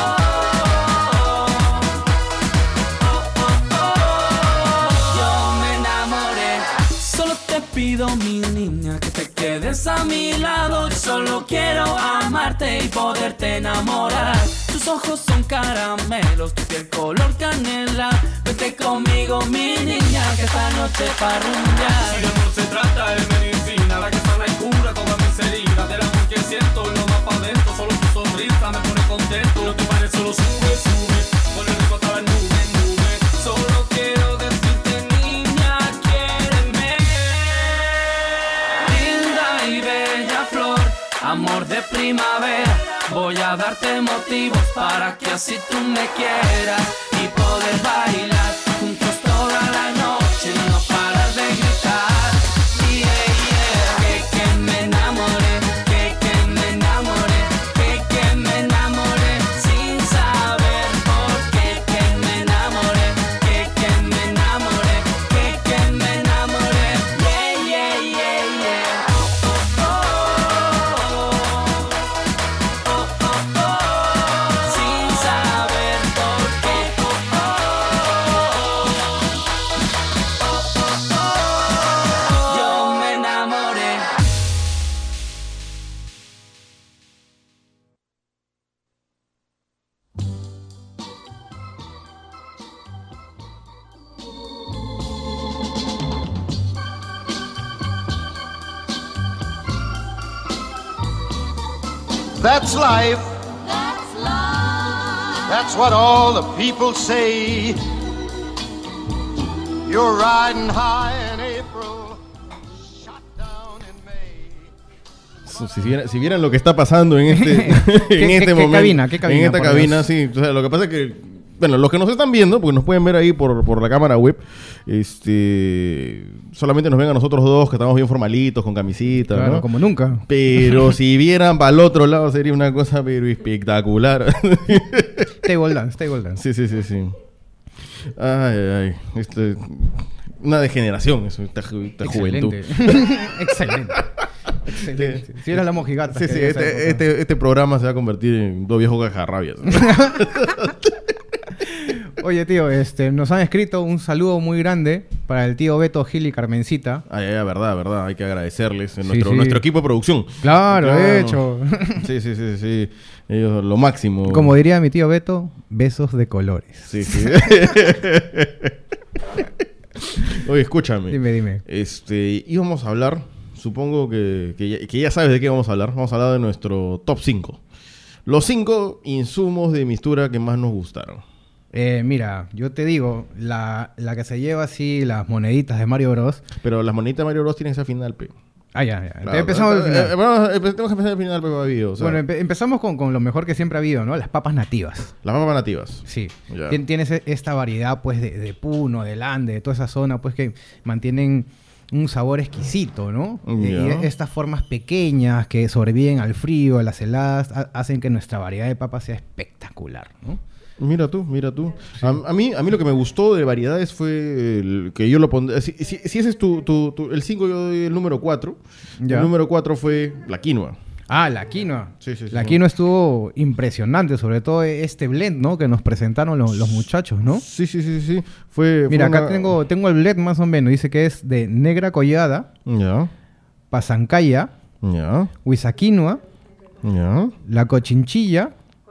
oh. Yo me enamoré. Solo te pido, mi niña, que te quedes a mi lado. Yo solo quiero amarte y poderte enamorar. Tus ojos son caramelos, tu piel color canela. Vete conmigo, mi niña, que esta noche pa' rumbear. Si de amor se trata es medicina, la que sana y cura todas mis heridas. Del amor que siento lo más pa' dentro, solo tu sonrisa me pone contento. No te pares, solo sube, sube, con el ritmo estaba nube, nube. Solo quiero decirte, niña, quiéreme. Linda y bella flor, amor de primavera. Voy a darte motivos para que así tú me quieras y poder bailar juntos toda la noche y no parar de gritar. Yeah, yeah. Que, que me enamoré, que, que me enamoré, que, que me enamoré sin saber por qué. Que me enamoré, que, que me enamoré, que, que me enamoré. Yeah, yeah, yeah, yeah. Oh, oh, oh. Oh, oh, oh. Sin saber por qué. That's life. That's life. That's what all the people say. You're riding high in April, shot down in May. Si vieran, si vieran lo que está pasando en este, en ¿Qué, este qué, momento. ¿Qué cabina? ¿Qué cabina? En esta por cabina, Dios? sí. O sea, lo que pasa es que, bueno, los que nos están viendo, porque nos pueden ver ahí por, por la cámara web, este, solamente nos ven a nosotros dos, que estamos bien formalitos, con camisita, Claro, ¿no? como nunca. Pero si vieran para el otro lado, sería una cosa pero espectacular. Table dance, table dance. Sí, sí, sí, sí. Ay, ay, ay. Este, una degeneración, eso, esta, esta juventud. Excelente. Excelente. Excelente. Si eras la mojigata. Sí, sí, que esa este, época. este, este programa se va a convertir en dos viejos cajarrabias. Oye, tío, este, nos han escrito un saludo muy grande para el tío Beto, Gil y Carmencita. Ay, ay, verdad, verdad. Hay que agradecerles. En Sí, nuestro, sí. nuestro equipo de producción. Claro, de hecho. Sí, sí, sí, sí. Ellos, lo máximo. Como diría mi tío Beto, besos de colores. Sí, sí. Oye, escúchame. Dime, dime. Este, íbamos a hablar, supongo que, que, ya, que ya sabes de qué vamos a hablar. Vamos a hablar de nuestro top cinco. Los cinco insumos de mistura que más nos gustaron. Eh, mira, yo te digo, la, la que se lleva así las moneditas de Mario Bros. Pero las monitas de Mario Bros tienen que ser final, pe. Ah, ya, ya. Claro, Empezamos eh, del final. eh, bueno, eh, tenemos que empezar al final, pe, Babi, o sea, Bueno, empe- empezamos con, con lo mejor que siempre ha habido, ¿no? Las papas nativas. las papas nativas. Sí. Ya. Tien- Tienes e- esta variedad, pues, de, de Puno, de Lande, de toda esa zona, pues, que mantienen un sabor exquisito, ¿no? Ya. Eh, Y estas formas pequeñas que sobreviven al frío, a las heladas, ha- hacen que nuestra variedad de papas sea espectacular, ¿no? Mira tú, mira tú. A, a mí, a mí lo que me gustó de variedades fue el, que yo lo pondré. Si, si, si ese es tu, tu, tu- el cinco, yo doy el número cuatro. Ya. El número cuatro fue la quinoa. Ah, la quinoa. Sí, sí, sí. La quinoa estuvo impresionante, sobre todo este blend, ¿no? Que nos presentaron lo- los muchachos, ¿no? Sí, sí, sí, sí. Fue, Mira, fue acá una- tengo, tengo el blend más o menos. Dice que es de negra collada, Ya, pasancaya, ya, huizaquinoa, ya. la cochinchilla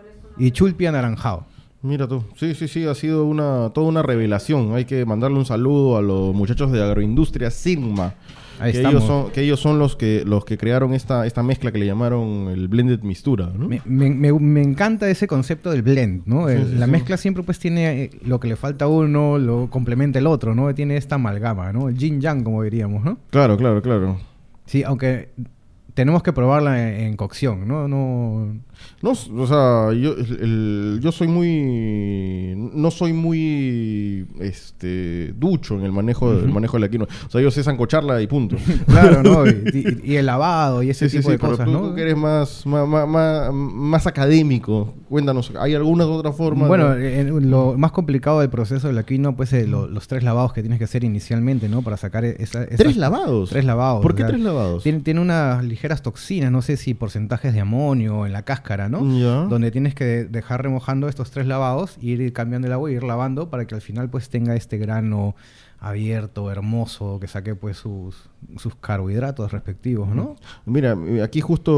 y chulpi anaranjado. Mira tú. Sí, sí, sí. Ha sido una toda una revelación. Hay que mandarle un saludo a los muchachos de Agroindustria Sigma. Ahí que estamos. ellos son, que ellos son los que los que crearon esta, esta mezcla que le llamaron el blended mistura, ¿no? Me, me- me- me encanta ese concepto del blend, ¿no? El- Sí, sí, la sí. mezcla siempre pues tiene eh, lo que le falta a uno, lo complementa el otro, ¿no? Tiene esta amalgama, ¿no? El yin yang, como diríamos, ¿no? Claro, claro, claro. Sí, aunque tenemos que probarla en, en cocción, ¿no? No... No, o sea, yo, el- el- yo soy muy... No soy muy... Este... Ducho en el manejo, del manejo de la quinoa. O sea, yo sé sancocharla y punto. Claro, ¿no? Y, y- y el lavado y ese Sí, sí, tipo sí, de pero cosas, tú, ¿no? tú que eres más, más, más, más, más académico, cuéntanos, ¿hay alguna otra forma? Bueno, de- en- lo más complicado del proceso de la quinoa, pues eh, lo- los tres lavados que tienes que hacer inicialmente, ¿no? Para sacar esa, esa- ¿Tres lavados? Tres lavados. ¿Por o qué sea, tres lavados? Tiene, tiene unas ligeras toxinas, no sé si porcentajes de amonio en la cáscara, ¿no? Ya. Donde tienes que dejar remojando estos tres lavados, ir cambiando el agua y ir lavando para que al final pues tenga este grano abierto, hermoso, que saque pues sus, sus carbohidratos respectivos, ¿no? Mira, aquí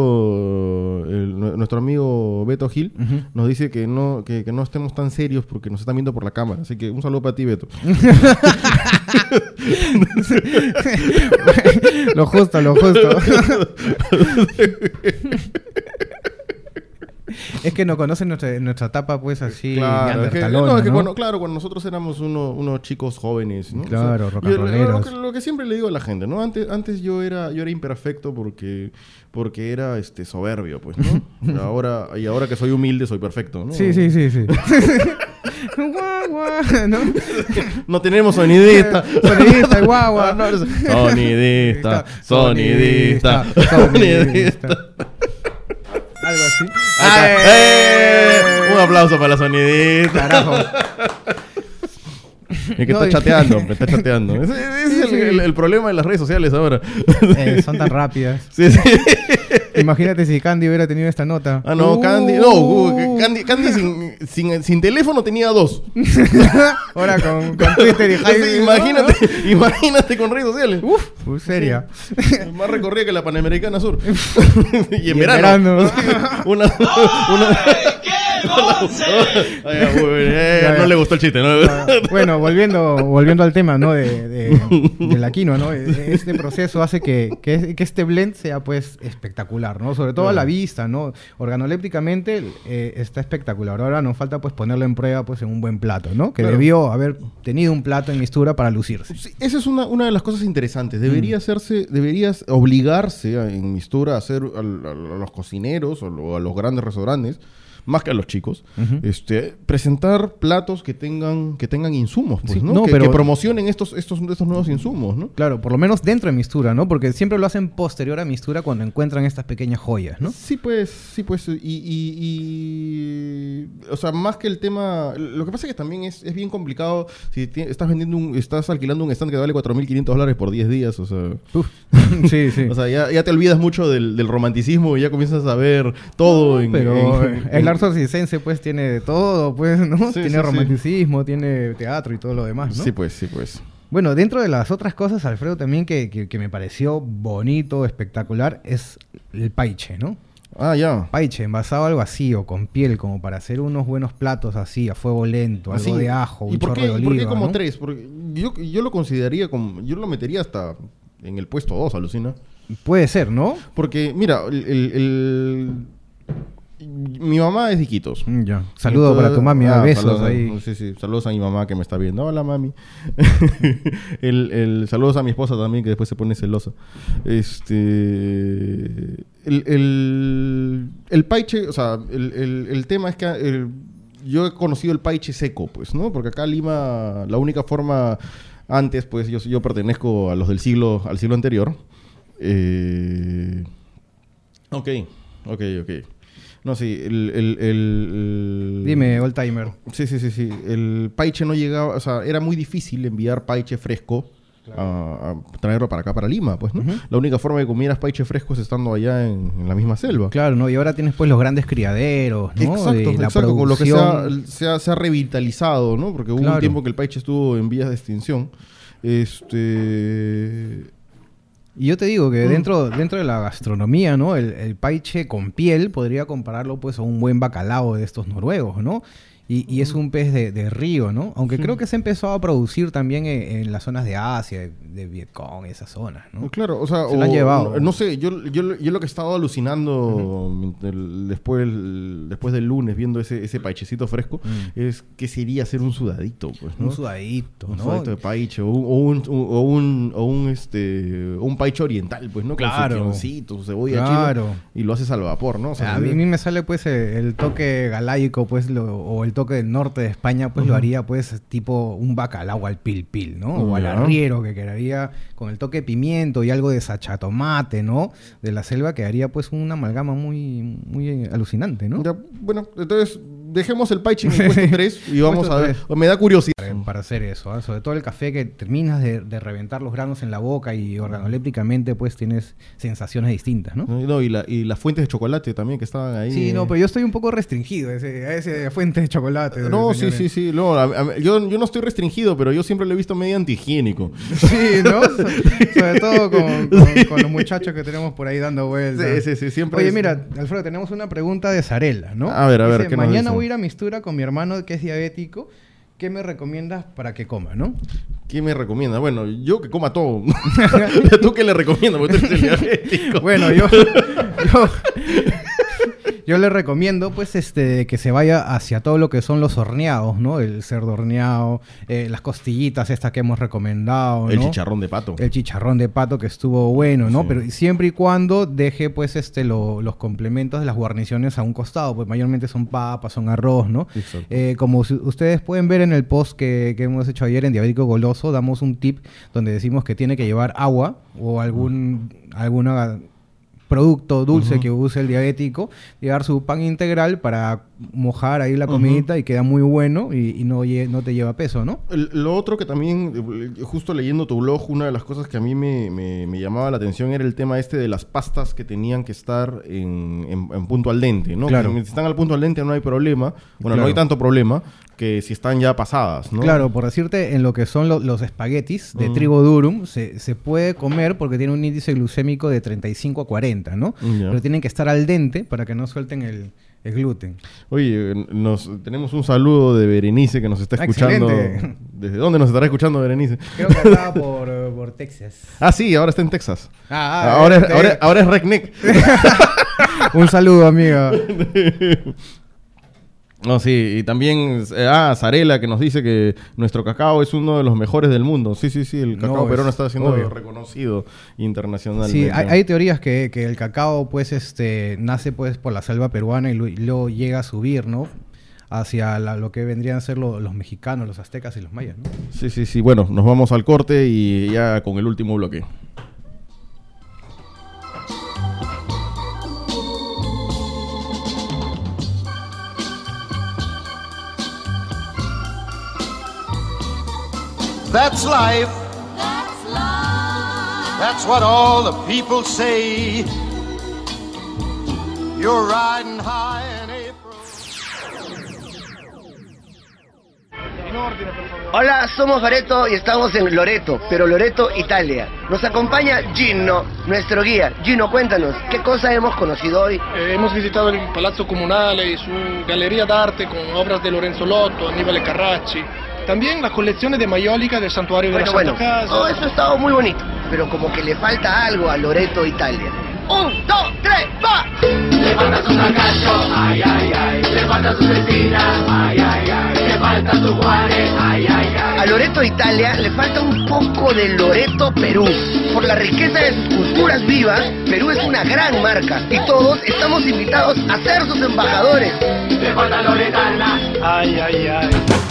justo el- nu- nuestro amigo Beto Gil Ujú. nos dice que no, que, que no estemos tan serios porque nos están viendo por la cámara. Así que un saludo para ti, Beto. Lo justo, lo justo. Es que no conocen nuestra, nuestra etapa, pues así, Claro, es que, neandertalona, no, es que ¿no? cuando, claro, cuando nosotros éramos uno- unos chicos jóvenes, ¿no? Claro, rock and yo- lo, rolleros. que, lo que siempre le digo a la gente, ¿no? Antes, antes yo era, yo era imperfecto porque, porque era este soberbio, pues, ¿no? ahora, y ahora que soy humilde, soy perfecto, ¿no? Sí, sí, sí, sí. Guau, guau, ¿no? No tenemos sonidista. Sonidista, guau, guau. Ah, no, es- sonidista, sonidista, Sonidista, sonidista. Algo así. Ahí está. ¡Eh! Un aplauso para la sonidista. Carajo. Es que No, está y- chateando, me está chateando. Ese, ese Sí, es el, sí. el- el problema de las redes sociales ahora. Eh, son tan rápidas. Sí, sí. Imagínate si Candy hubiera tenido esta nota. Ah, no, Uh. Candy. No, uh, Candy, Candy sin, sin, sin teléfono tenía dos. Ahora con, con Twitter y Sí, Jaime. imagínate, imagínate con redes sociales. Uf, muy seria. Más recorrida que la Panamericana Sur. y en Y en verano. verano. una, una, Ay, eh, ya, ya. No le gustó el chiste, ¿no? Bueno, volviendo, volviendo al tema, ¿no? De, de, de la quinoa, ¿no? Este proceso hace que, que, que este blend sea, pues, espectacular, ¿no? Sobre todo a la vista, ¿no? Organolépticamente eh, está espectacular. Ahora nos falta, pues, ponerlo en prueba, pues, en un buen plato, ¿no? Que claro. debió haber tenido un plato en mistura para lucirse. Sí, esa es una, una de las cosas interesantes. Debería mm. hacerse, deberías obligarse a, en mistura a hacer a, a, a los cocineros o a los grandes restaurantes, más que a los chicos, uh-huh. este, presentar platos que tengan que tengan insumos, pues, sí, ¿no? no que, pero... que promocionen estos, estos, estos nuevos insumos, ¿no? Claro, por lo menos dentro de mistura, ¿no? Porque siempre lo hacen posterior a mistura cuando encuentran estas pequeñas joyas, ¿no? Sí, pues, sí, pues, y, y, y o sea, más que el tema, lo que pasa es que también es, es bien complicado si t- estás vendiendo un, estás alquilando un stand que vale cuatro mil quinientos dólares por diez días, o sea... Uf. Sí, sí. O sea, ya, ya te olvidas mucho del, del romanticismo y ya comienzas a ver todo no, en... Pero en, el arte circense, pues, tiene de todo, pues, ¿no? Sí, tiene sí, romanticismo, sí. tiene teatro y todo lo demás, ¿no? Sí, pues, sí, pues. Bueno, dentro de las otras cosas, Alfredo, también que, que, que me pareció bonito, espectacular, es el paiche, ¿no? Ah, ya. Paiche, envasado al vacío, con piel, como para hacer unos buenos platos así, a fuego lento, algo ¿Así? de ajo, un chorro de oliva, ¿Y por qué como ¿no? tres? Porque yo, yo lo consideraría como... Yo lo metería hasta en el puesto dos, alucina. Puede ser, ¿no? Porque, mira, el... el, el mi mamá es de Iquitos. Mm, ya. Saludos Entonces, para tu mami, ah, besos saludos, ahí. Sí, sí, saludos a mi mamá que me está viendo. Hola, mami. el, el, saludos a mi esposa también, que después se pone celosa. Este... El, el, el paiche, o sea, el, el, el tema es que el, yo he conocido el paiche seco, pues, ¿no? Porque acá en Lima, la única forma... Antes, pues, yo, yo pertenezco a los del siglo... Al siglo anterior. Eh... Ok, ok, ok. No, sí, el, el, el, el... Dime, old timer. Sí, sí, sí, sí. El paiche no llegaba... O sea, era muy difícil enviar paiche fresco claro. a, a traerlo para acá, para Lima, pues, ¿no? Uh-huh. La única forma de comieras paiche fresco es estando allá en, en la misma selva. Claro, ¿no? Y ahora tienes, pues, los grandes criaderos, ¿no? Exacto, de la exacto. Con lo que se ha, se, ha, se ha revitalizado, ¿no? Porque hubo claro. un tiempo que el paiche estuvo en vías de extinción. Este... Y yo te digo que mm. dentro, dentro de la gastronomía, ¿no? El, el paiche con piel podría compararlo, pues, a un buen bacalao de estos noruegos, ¿no? Y, y es un pez de, de río, ¿no? Aunque sí. creo que se empezó a producir también en, en las zonas de Asia, de, de Vietcong, esas zonas, ¿no? Claro, o sea... Se o, lo han llevado. No, no sé, yo, yo, yo lo que he estado alucinando uh-huh. el, después, el, después del lunes, viendo ese, ese paichecito fresco, uh-huh. es que sería hacer un sudadito, pues, ¿no? Un sudadito, un ¿no? Un sudadito de paiche, o un, o un, o un, o un, este, un paiche oriental, pues, ¿no? Claro. Con su pioncito, su cebolla claro. chila, y lo haces al vapor, ¿no? O sea, a mí, mí me sale, pues, el toque galaico, pues, lo, o el toque del norte de España, pues, uh-huh. lo haría, pues, tipo un bacalao al pil pil, ¿no? Uh-huh. O al arriero, que quedaría con el toque de pimiento y algo de sachatomate, ¿no? De la selva, quedaría, pues, una amalgama muy, muy alucinante, ¿no? Ya, bueno, entonces... Dejemos el paiche en el puesto tres y vamos a ver. Me da curiosidad. Para hacer eso, ¿eh? Sobre todo el café que terminas de, de reventar los granos en la boca y organolépticamente pues tienes sensaciones distintas, ¿no? No, y, la, y las fuentes de chocolate también que estaban ahí. Sí, no, pero yo estoy un poco restringido a ese, a ese fuente de chocolate. No, sí, sí, sí. No, a, a, yo, yo no estoy restringido, pero yo siempre lo he visto medio antihigiénico. Sí, ¿no? So, sobre todo con, con, con los muchachos que tenemos por ahí dando vueltas. Sí, sí, sí. Siempre Oye, es... mira, Alfredo, tenemos una pregunta de Zarela, ¿no? A ver, a ver. Dice, ¿qué mañana nos voy a ir a mistura con mi hermano que es diabético. ¿Qué me recomiendas para que coma, no? ¿Qué me recomienda? Bueno, yo que coma todo. ¿Tú qué le recomiendas? Porque tú eres diabético. Bueno, yo... yo Yo le recomiendo, pues, este, que se vaya hacia todo lo que son los horneados, ¿no? El cerdo horneado, eh, las costillitas estas que hemos recomendado, ¿no? El chicharrón de pato. El chicharrón de pato que estuvo bueno, ¿no? Sí. Pero siempre y cuando deje, pues, este, lo, los complementos de las guarniciones a un costado, pues mayormente son papas, son arroz, ¿no? Eh, como si, ustedes pueden ver en el post que, que hemos hecho ayer en Diabético Goloso, damos un tip donde decimos que tiene que llevar agua o algún, alguna... producto dulce uh-huh. que use el diabético, llevar su pan integral para mojar ahí la comidita uh-huh. y queda muy bueno y, y no, no te lleva peso, ¿no? El, lo otro que también, justo leyendo tu blog, una de las cosas que a mí me, me, me llamaba la atención era el tema este de las pastas que tenían que estar en, en, en punto al dente, ¿no? Claro. Que si están al punto al dente no hay problema, bueno, claro. no hay tanto problema que si están ya pasadas, ¿no? Claro, por decirte, en lo que son lo, los espaguetis de uh-huh. trigo durum, se, se puede comer porque tiene un índice glucémico de treinta y cinco a cuarenta, ¿no? Uh-huh. Pero tienen que estar al dente para que no suelten el, el gluten. Oye, nos, tenemos un saludo de Berenice que nos está escuchando. Excelente. ¿Desde dónde nos estará escuchando Berenice? Creo que estaba por, por Texas. Ah, sí, ahora está en Texas. Ah, ah, ahora, este... es, ahora, ahora es Redneck. Un saludo, amiga. No, sí, y también, eh, ah, Zarela, que nos dice que nuestro cacao es uno de los mejores del mundo. Sí, sí, sí, el cacao No, peruano es está siendo obvio. reconocido internacionalmente. Sí, hay, hay teorías que, que el cacao, pues, este, nace, pues, por la selva peruana y, lo, y luego llega a subir, ¿no? Hacia la, lo que vendrían a ser lo, los mexicanos, los aztecas y los mayas, ¿no? Sí, sí, sí. Bueno, nos vamos al corte y ya con el último bloque. That's life. That's life. That's what all the people say. You're riding high in April. Hola, somos Bareto y estamos en Loreto, pero Loreto, Italia. Nos acompaña Gino, nuestro guía. Gino, cuéntanos, ¿qué cosa hemos conocido hoy? Eh, hemos visitado el Palazzo Comunale y su galería d'arte con obras de Lorenzo Lotto, Annibale Carracci. También la colección de Mayólica del Santuario de Bueno, la Santa bueno, Casa. Todo eso ha estado muy bonito, pero como que le falta algo a Loreto, Italia. ¡Un, dos, tres, va! Le falta su sacacho, ay, ay, ay. Le falta su cecina, ay, ay, ay. Le falta su Juárez, ay, ay, ay. A Loreto, Italia, le falta un poco de Loreto, Perú. Por la riqueza de sus culturas vivas, Perú es una gran marca y todos estamos invitados a ser sus embajadores. Le falta Loretana, Ay, ay, ay.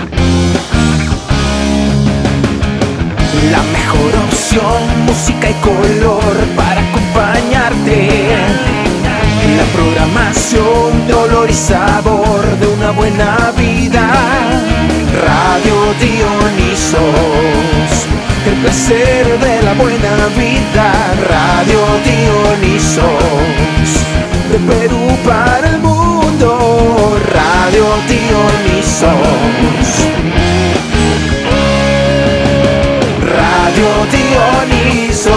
la mejor opción, música y color para acompañarte. La programación de olor y sabor de una buena vida. Radio Dionisos, el placer de la buena vida. Radio Dionisos, de Perú para el mundo. Radio Dionisos. Radio Dionisos.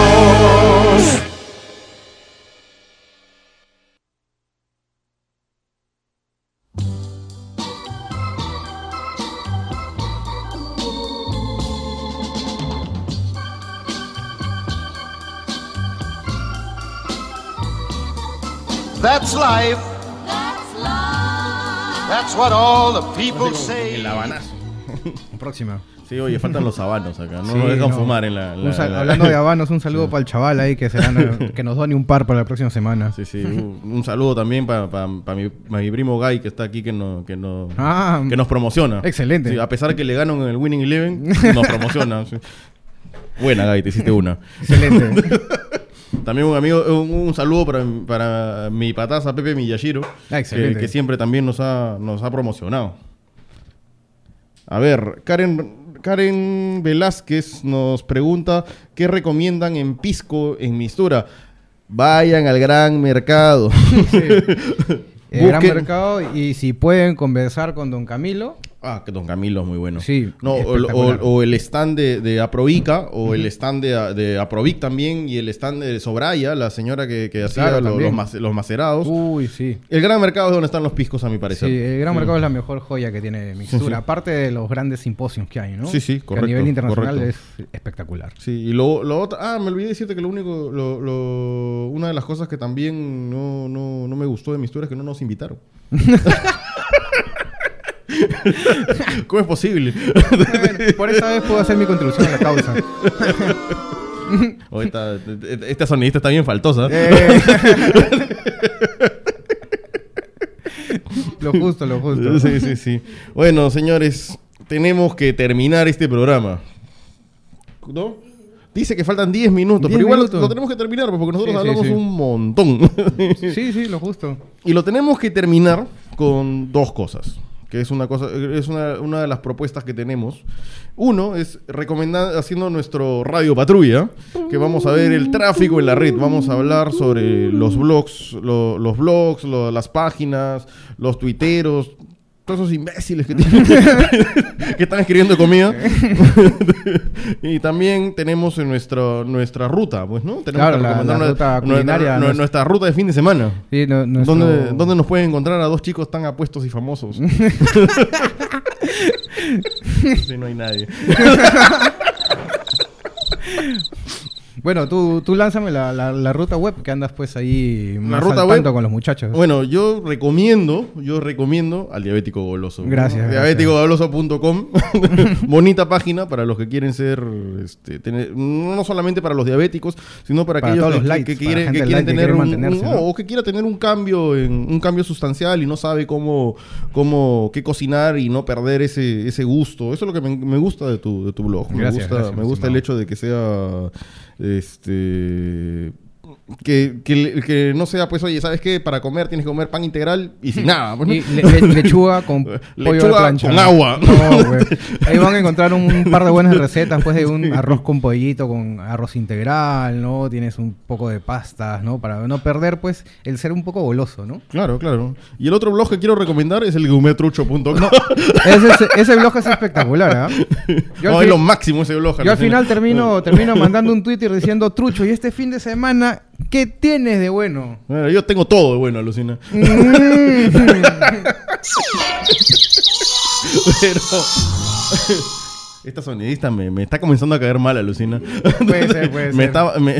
That's life. That's life. That's what all the people say. El habanazo. Próxima. Sí, oye, faltan los habanos acá. No Sí, nos dejan no. fumar en la... Un la- sal- la- hablando de habanos, un saludo para el chaval ahí que, será, que nos done un par para la próxima semana. Sí, sí. Un, un saludo también para pa, pa mi, pa mi primo Guy que está aquí que, no, que, no, Ah, que nos promociona. excelente. Sí, a pesar que le ganan en el Winning Eleven, nos promociona. Sí. Buena, Guy, te hiciste una. Excelente. También un amigo, un, un saludo para, para mi pataza Pepe Miyashiro, Ah, excelente. que, que siempre también nos ha, nos ha promocionado. A ver, Karen, Karen Velázquez nos pregunta ¿qué recomiendan en Pisco, en Mistura? Vayan al gran mercado. Sí. El gran Busquen- mercado y si pueden conversar con don Camilo. Ah, que Don Camilo es muy bueno. Sí, No, o, espectacular. o- o el stand de, de Aprovica, o el stand de, de Aprovic también, y el stand de Sobraya, la señora que, que hacía Claro, lo- los, también. mas- los macerados. Uy, sí. El gran mercado es donde están los piscos, a mi parecer. Sí, el gran Sí. mercado es la mejor joya que tiene Mixtura. Sí, sí. Aparte de los grandes simposios que hay, ¿no? Sí, sí, Que correcto, a nivel internacional correcto. es espectacular. Sí, y lo, lo otro... Ah, me olvidé decirte que lo único... Lo, lo- una de las cosas que también no, no, no me gustó de Mistura es que no nos invitaron. ¿Cómo es posible? Bueno, por esa vez puedo hacer mi contribución a la causa. Oh, esta, esta sonidista está bien faltosa. Eh. Lo justo, lo justo. Sí, sí, sí. Bueno, señores, tenemos que terminar este programa. ¿No? Dice que faltan diez minutos, diez pero igual minutos. lo tenemos que terminar porque nosotros Sí, sí, hablamos sí. un montón. Sí, sí, lo justo. Y lo tenemos que terminar con dos cosas. Que es una cosa, es una, una de las propuestas que tenemos. Uno es recomendar, haciendo nuestro Radio Patrulla, que vamos a ver el tráfico en la red. Vamos a hablar sobre los blogs, lo- los blogs, lo- las páginas, los tuiteros, todos esos imbéciles que, tienen, que están escribiendo de comida. Y también tenemos en nuestra, nuestra ruta, pues, ¿no? Tenemos claro, que la, la una, ruta culinaria. Nuestra, Nuestro... nuestra ruta de fin de semana. Sí, no, nuestro... ¿Dónde, ¿Dónde nos pueden encontrar a dos chicos tan apuestos y famosos? Sí, no hay nadie. Bueno, tú, tú lánzame la, la, la ruta web que andas pues ahí la más ruta al web tanto con los muchachos. Bueno, yo recomiendo, yo recomiendo al Diabético Goloso. Gracias. ¿no? diabético goloso punto com. Bonita página para los que quieren ser, este, tener, no solamente para los diabéticos, sino para, para aquellos todos que, los que, lights, que quieren, que quieren tener un, un, ¿no? o que quiera tener un cambio, en, un cambio sustancial y no sabe cómo, cómo, qué cocinar y no perder ese, ese gusto. Eso es lo que me, me gusta de tu, de tu blog. Me gracias, gusta, gracias, me gusta el hecho de que sea, este. Que, que, que no sea, pues, oye, ¿sabes qué? Para comer tienes que comer pan integral y sin nada. Pues, ¿no? Y le, le, lechuga con pollo lechuga de plancha. con agua. No, güey. Ahí van a encontrar un par de buenas recetas, pues, de un arroz con pollito, con arroz integral, ¿no? Tienes un poco de pastas, ¿no? Para no perder, pues, el ser un poco goloso, ¿no? Claro, claro. Y el otro blog que quiero recomendar es el gourmettrucho punto com. No, ese, ese blog es espectacular, ¿eh? Yo no, al es fin, lo máximo ese blog. Yo al final termino, termino mandando un Twitter diciendo, Trucho, y este fin de semana, ¿qué tienes de bueno? Bueno, yo tengo todo de bueno, alucina. Pero esta sonidista me, me está comenzando a caer mal, alucina. Puede ser, puede me ser. Está, me,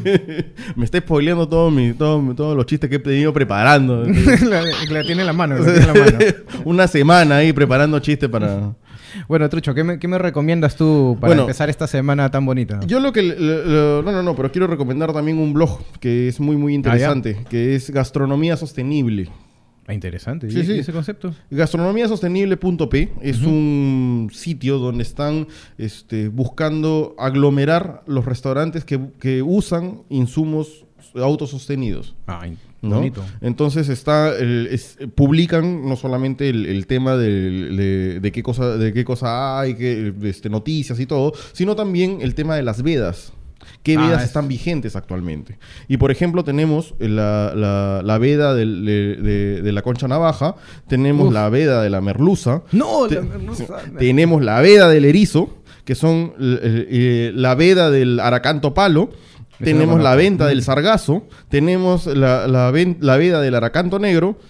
me está spoileando todo mi, todo, todos los chistes que he venido preparando. la, la tiene en la mano, la tiene en la mano. Una semana ahí preparando chistes para... Bueno, Trucho, ¿qué me, qué me recomiendas tú para bueno, empezar esta semana tan bonita? Yo lo que... Lo, lo, no, no, no, pero quiero recomendar también un blog que es muy, muy interesante, ah, que es Gastronomía Sostenible. Ah, interesante. Sí, ¿Y sí. ese concepto? gastronomía sostenible punto pe es Uh-huh. un sitio donde están este, buscando aglomerar los restaurantes que, que usan insumos autosostenidos. Ah, ¿no? bonito. Entonces está el, es, publican no solamente el, el tema del- de, de qué cosa de qué cosa hay, qué, este, noticias y todo, sino también el tema de las vedas. ¿Qué Ah, vedas es- están vigentes actualmente? Y por ejemplo tenemos la, la, la veda del- de, de- de la concha navaja, tenemos Uf. la veda de la merluza, No, te- la merluza. tenemos la veda del erizo, que son eh, eh, la veda del aracanto palo. Ese Tenemos no la conozco. venta del sargazo, tenemos la, la, ven- la veda del aracanto negro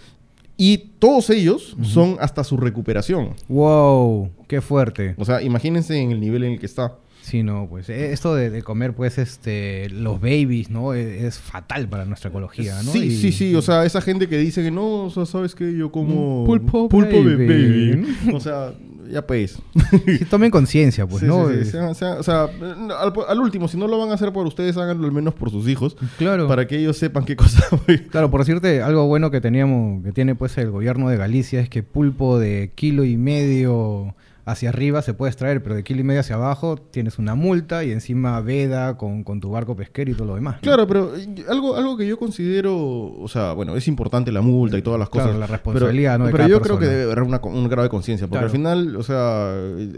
y todos ellos uh-huh. son hasta su recuperación. Wow, qué fuerte. O sea, imagínense en el nivel en el que está. Sí, no, pues eh, esto de, de comer, pues, este, los babies, ¿no? Es, es fatal para nuestra ecología, ¿no? Sí, Y- sí, sí. O sea, esa gente que dice que no, o sea, ¿sabes qué? Yo como Pulpo de baby. baby. O sea, ya pues. Sí, tomen conciencia, pues, Sí, ¿no? sí, sí. Es- Sea- sea- o sea, al, al último, si no lo van a hacer por ustedes, háganlo al menos por sus hijos. Claro. Para que ellos sepan qué cosa. Claro, por decirte, algo bueno que teníamos, que tiene pues el gobierno de Galicia es que pulpo de kilo y medio hacia arriba se puede extraer, pero de kilo y medio hacia abajo tienes una multa y encima veda con, con tu barco pesquero y todo lo demás, ¿no? Claro, pero eh, algo, algo que yo considero, o sea, bueno, es importante la multa y todas las Claro, cosas. la responsabilidad, pero, ¿no? de Pero cada yo persona. creo que debe haber una, un grado de conciencia, porque Claro. al final, o sea,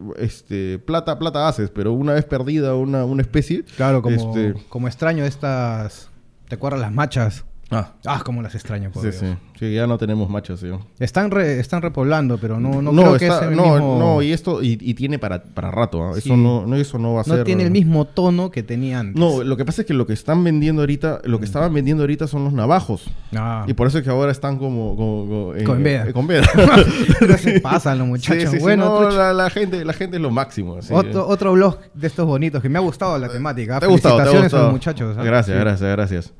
este, plata, plata haces, pero una vez perdida una, una especie... Claro, como, este, como extraño estas... ¿Te acuerdas las machas? ah, Ah, como las extraño, por sí, Dios. sí, sí, ya no tenemos machos, sí. Están, re- están repoblando, pero no, no, creo que está- es el no, mismo... no, y esto, y, y tiene para, para rato, ¿ah? Sí. Eso no, no, eso no va a no ser... tiene el mismo tono que tenía antes. No, lo que pasa es que lo que están vendiendo ahorita, lo que estaban vendiendo ahorita son los navajos. Ah. Y por eso es que ahora están como... como, como, eh, Con veda. eh, con veda. Pero se pasan los muchachos. Sí, sí, sí, bueno, no, Trucho, la, la gente, la gente es lo máximo. así. otro, otro blog de estos bonitos que me ha gustado la temática. ¿Te ha gustado? ¿Te ha Felicitaciones a gustado? los muchachos. ¿ah? Gracias, Sí. gracias, gracias.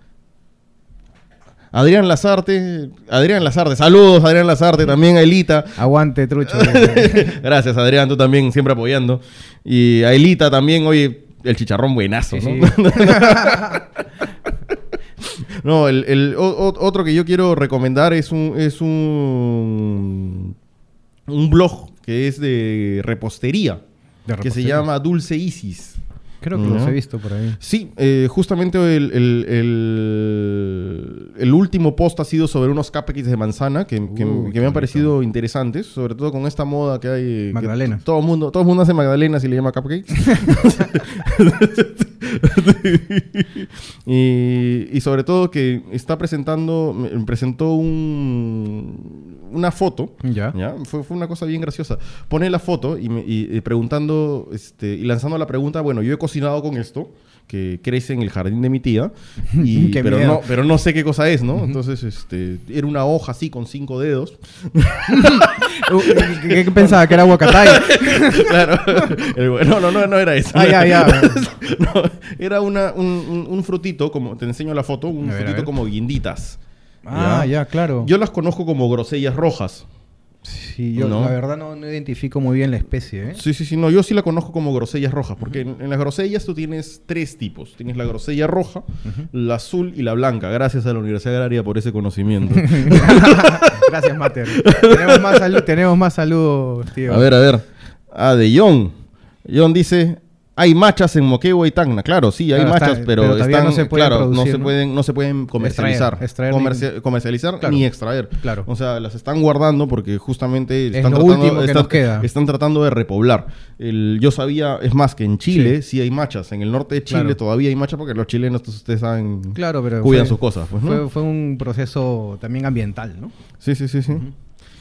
Adrián Lazarte, Adrián Lazarte, saludos Adrián Lazarte, también a Elita. Aguante, Trucho. Gracias Adrián, tú también siempre apoyando. Y a Elita también, oye, el chicharrón buenazo, Sí, ¿no? sí. No, el, el o- o- otro que yo quiero recomendar es un es un un blog que es de repostería, De que se repostería. llama Dulce Isis. Creo que ¿No? los he visto por ahí. Sí, eh, justamente el, el, el, el último post ha sido sobre unos cupcakes de manzana que, que- Uh, que qué me han parecido bonito. interesantes, sobre todo con esta moda que hay. que Magdalena. t- todo el mundo, todo el mundo hace magdalenas y le llama cupcakes. y, y sobre todo que está presentando, me- presentó un una foto. Ya. ¿ya? Fue, fue una cosa bien graciosa. Pone la foto y, me, y, y preguntando, este, y lanzando la pregunta, bueno, yo he cocinado con esto, que crece en el jardín de mi tía, y, pero, no, pero no sé qué cosa es, ¿no? Entonces, este, era una hoja así con cinco dedos. ¿Qué, qué pensaba? ¿Que era aguacatay? Claro. No, no, no, no era eso. Ah, ya, ya. No, era una, un, un, un frutito, como te enseño la foto, un A ver, frutito como guinditas. Ah, ya, claro. Yo las conozco como grosellas rojas. Sí, yo ¿no? la verdad no, no identifico muy bien la especie, ¿eh? Sí, sí, sí, no, yo sí la conozco como grosellas rojas, porque en, en las grosellas tú tienes tres tipos. Tienes la grosella roja, uh-huh. la azul y la blanca. Gracias a la Universidad Agraria por ese conocimiento. Gracias, Mater. tenemos, más salu- tenemos más saludos, tío. A ver, a ver. Ah, de John. John dice... Hay machas en Moquegua y Tacna, claro, sí, hay claro, machas, está, pero, pero todavía están, no se pueden claro, producir, no se ¿no? pueden, no se pueden comercializar, extraer, extraer Comerci- ni... comercializar claro. ni extraer. Claro. O sea, las están guardando porque justamente es están lo tratando, último que están, nos queda. están tratando de repoblar. El, yo sabía, es más, que en Chile sí. sí hay machas, en el norte de Chile claro. todavía hay machas porque los chilenos, ustedes saben, claro, pero cuidan fue, sus cosas. Pues, ¿no? fue, fue un proceso también ambiental, ¿no? Sí, sí, sí, sí. Uh-huh.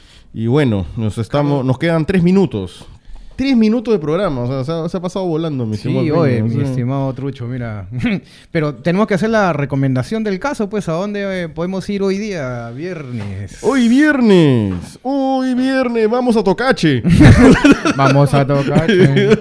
Y bueno, nos estamos, claro. nos quedan tres minutos. Tres minutos de programa, o sea, se ha, se ha pasado volando, mi estimado. Sí, oye, mi estimado Trucho, mira. Pero tenemos que hacer la recomendación del caso, pues, ¿a dónde eh, podemos ir hoy día, viernes? Hoy viernes, hoy viernes, vamos a Tocache. Vamos a Tocache.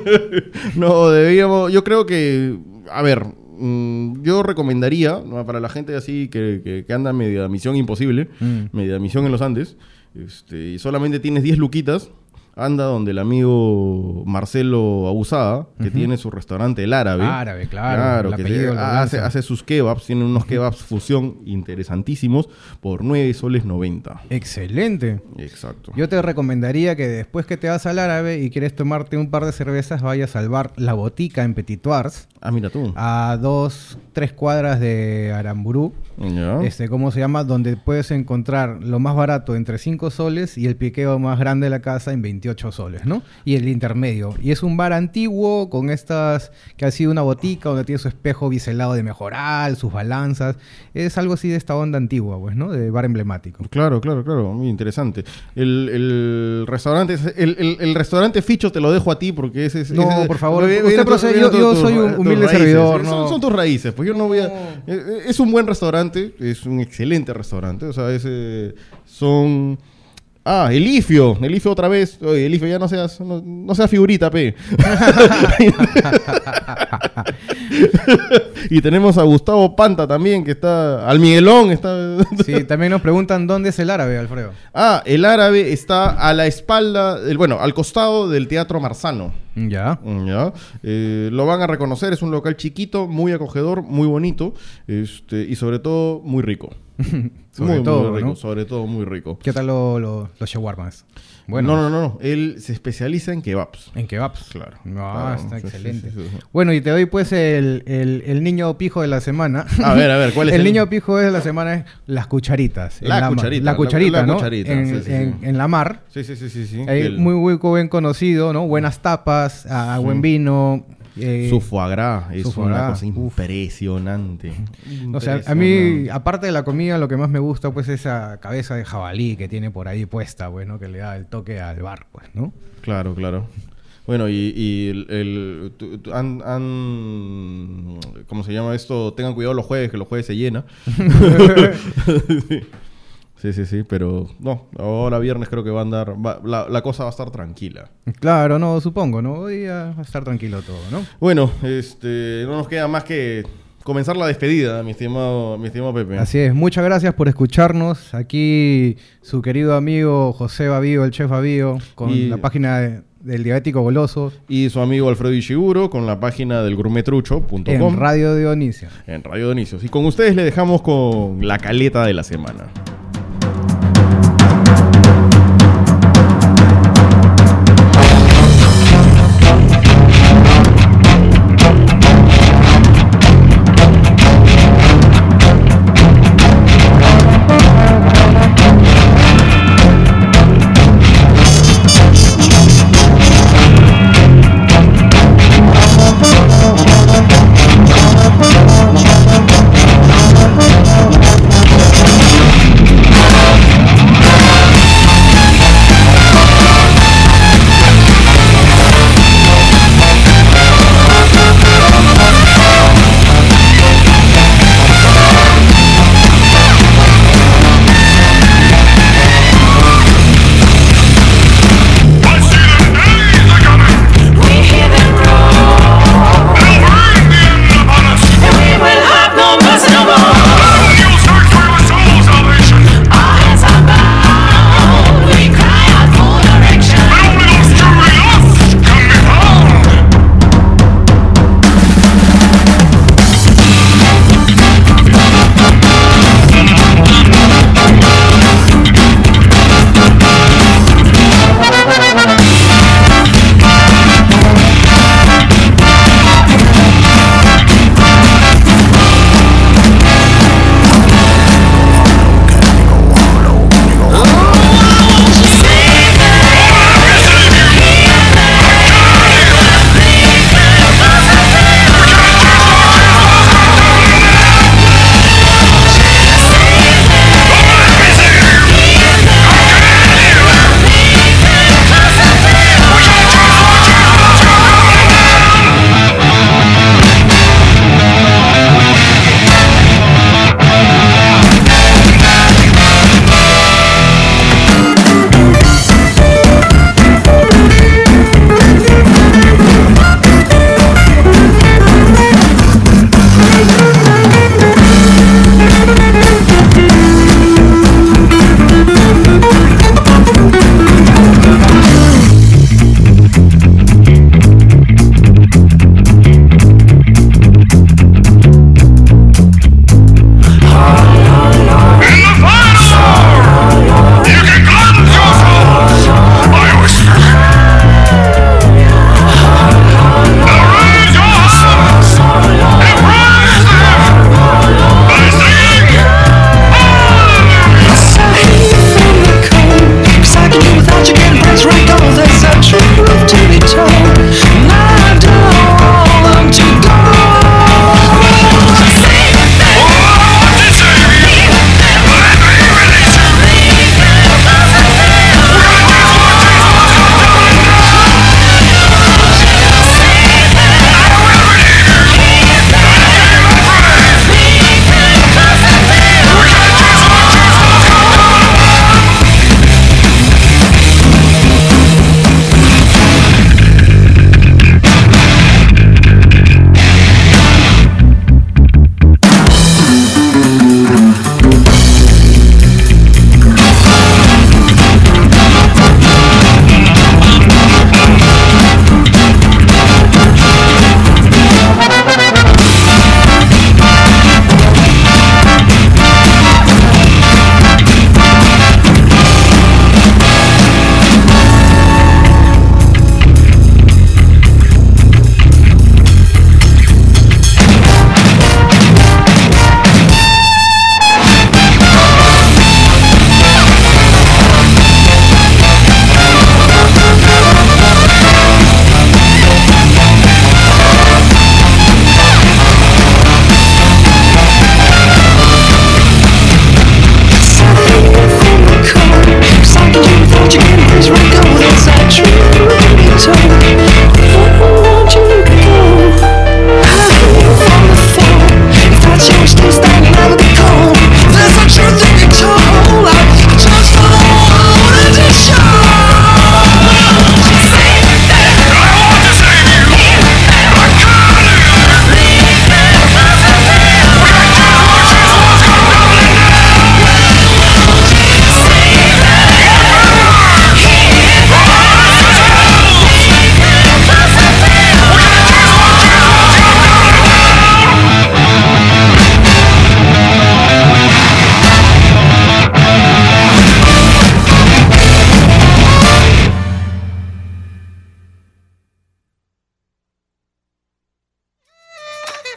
No, debíamos, yo creo que, a ver, mmm, yo recomendaría, ¿no? Para la gente así que, que, que anda media misión imposible, mm. media misión en los Andes, este, y solamente tienes diez luquitas, anda donde el amigo Marcelo Abusada, que uh-huh. tiene su restaurante El Árabe. Árabe, claro. Claro, que te, hace, hace sus kebabs, tiene unos kebabs fusión interesantísimos por nueve soles noventa. Excelente. Exacto. Yo te recomendaría que después que te vas al Árabe y quieres tomarte un par de cervezas, vayas al bar La Botica en Petitoires. Ah, mira tú. A dos, tres cuadras de Aramburú. Ya. Este, ¿cómo se llama? Donde puedes encontrar lo más barato entre cinco soles y el piqueo más grande de la casa en veintiocho soles, ¿no? Y el intermedio. Y es un bar antiguo con estas, que ha sido una botica donde tiene su espejo biselado de mejoral, sus balanzas. Es algo así de esta onda antigua, pues, ¿no? De bar emblemático. Claro, claro, claro. Muy interesante. El, el restaurante, el, el, el restaurante Ficho te lo dejo a ti porque ese es... No, ese, por favor. Usted usted procede, yo, yo soy un humilde servidor. No. Son, son tus raíces. Pues yo no voy a... No. Es un buen restaurante. Es un excelente restaurante. O sea, es, eh, son... Ah, Elifio. Elifio otra vez. Oye, Elifio, ya no seas, no, no seas figurita, pe. Y tenemos a Gustavo Panta también, que está... Al Miguelón está... Sí, también nos preguntan dónde es el Árabe, Alfredo. Ah, el Árabe está a la espalda, el, bueno, al costado del Teatro Marzano. Ya. Ya. Eh, lo van a reconocer, es un local chiquito, muy acogedor, muy bonito, este, y sobre todo muy rico. sobre muy, todo, muy rico, ¿no? sobre todo muy rico. ¿Qué tal lo, lo, los shawarmas? Bueno, no, no, no, no. Él se especializa en kebabs. En kebabs. Claro. No, claro, está sí, excelente. Sí, sí, sí. Bueno, y te doy pues el, el, el niño pijo de la semana. A ver, a ver, ¿cuál es el, el niño pijo de la semana? Es las cucharitas. La, la cucharita. La cucharita, la, la ¿no? Cucharita, en, sí, sí, en, sí. en la mar. Sí, sí, sí, sí. sí. Hay el... muy, muy buen conocido, ¿no? Buenas tapas, a, a buen vino. Eh, su foie gras es su foie una gras. cosa impresionante. O sea, a mí, aparte de la comida, lo que más me gusta, pues, es esa cabeza de jabalí que tiene por ahí puesta, pues, ¿no? Que le da el toque al bar, pues, ¿no? Claro, claro. Bueno, y, y el, el tu, tu, han, han... ¿Cómo se llama esto? Tengan cuidado los jueves, que los jueves se llena. Sí, sí, sí, pero no, ahora viernes creo que va a andar, va, la, la cosa va a estar tranquila. Claro, no, supongo, ¿no? Hoy va a estar tranquilo todo, ¿no? Bueno, este, no nos queda más que comenzar la despedida, mi estimado, mi estimado Pepe. Así es, muchas gracias por escucharnos. Aquí su querido amigo José Babío, el chef Babío, con y... la página de... del Diabético Goloso. Y su amigo Alfredo Ishiguro con la página del gourmetrucho punto com. En Radio Dionisio. En Radio Dionisio. Y con ustedes le dejamos con la caleta de la semana.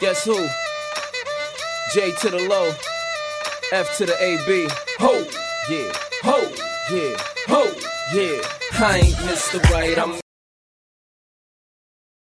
Guess who? J to the low, F to the A B. Ho, yeah, ho, yeah, ho, yeah. I ain't Mister Right, I'm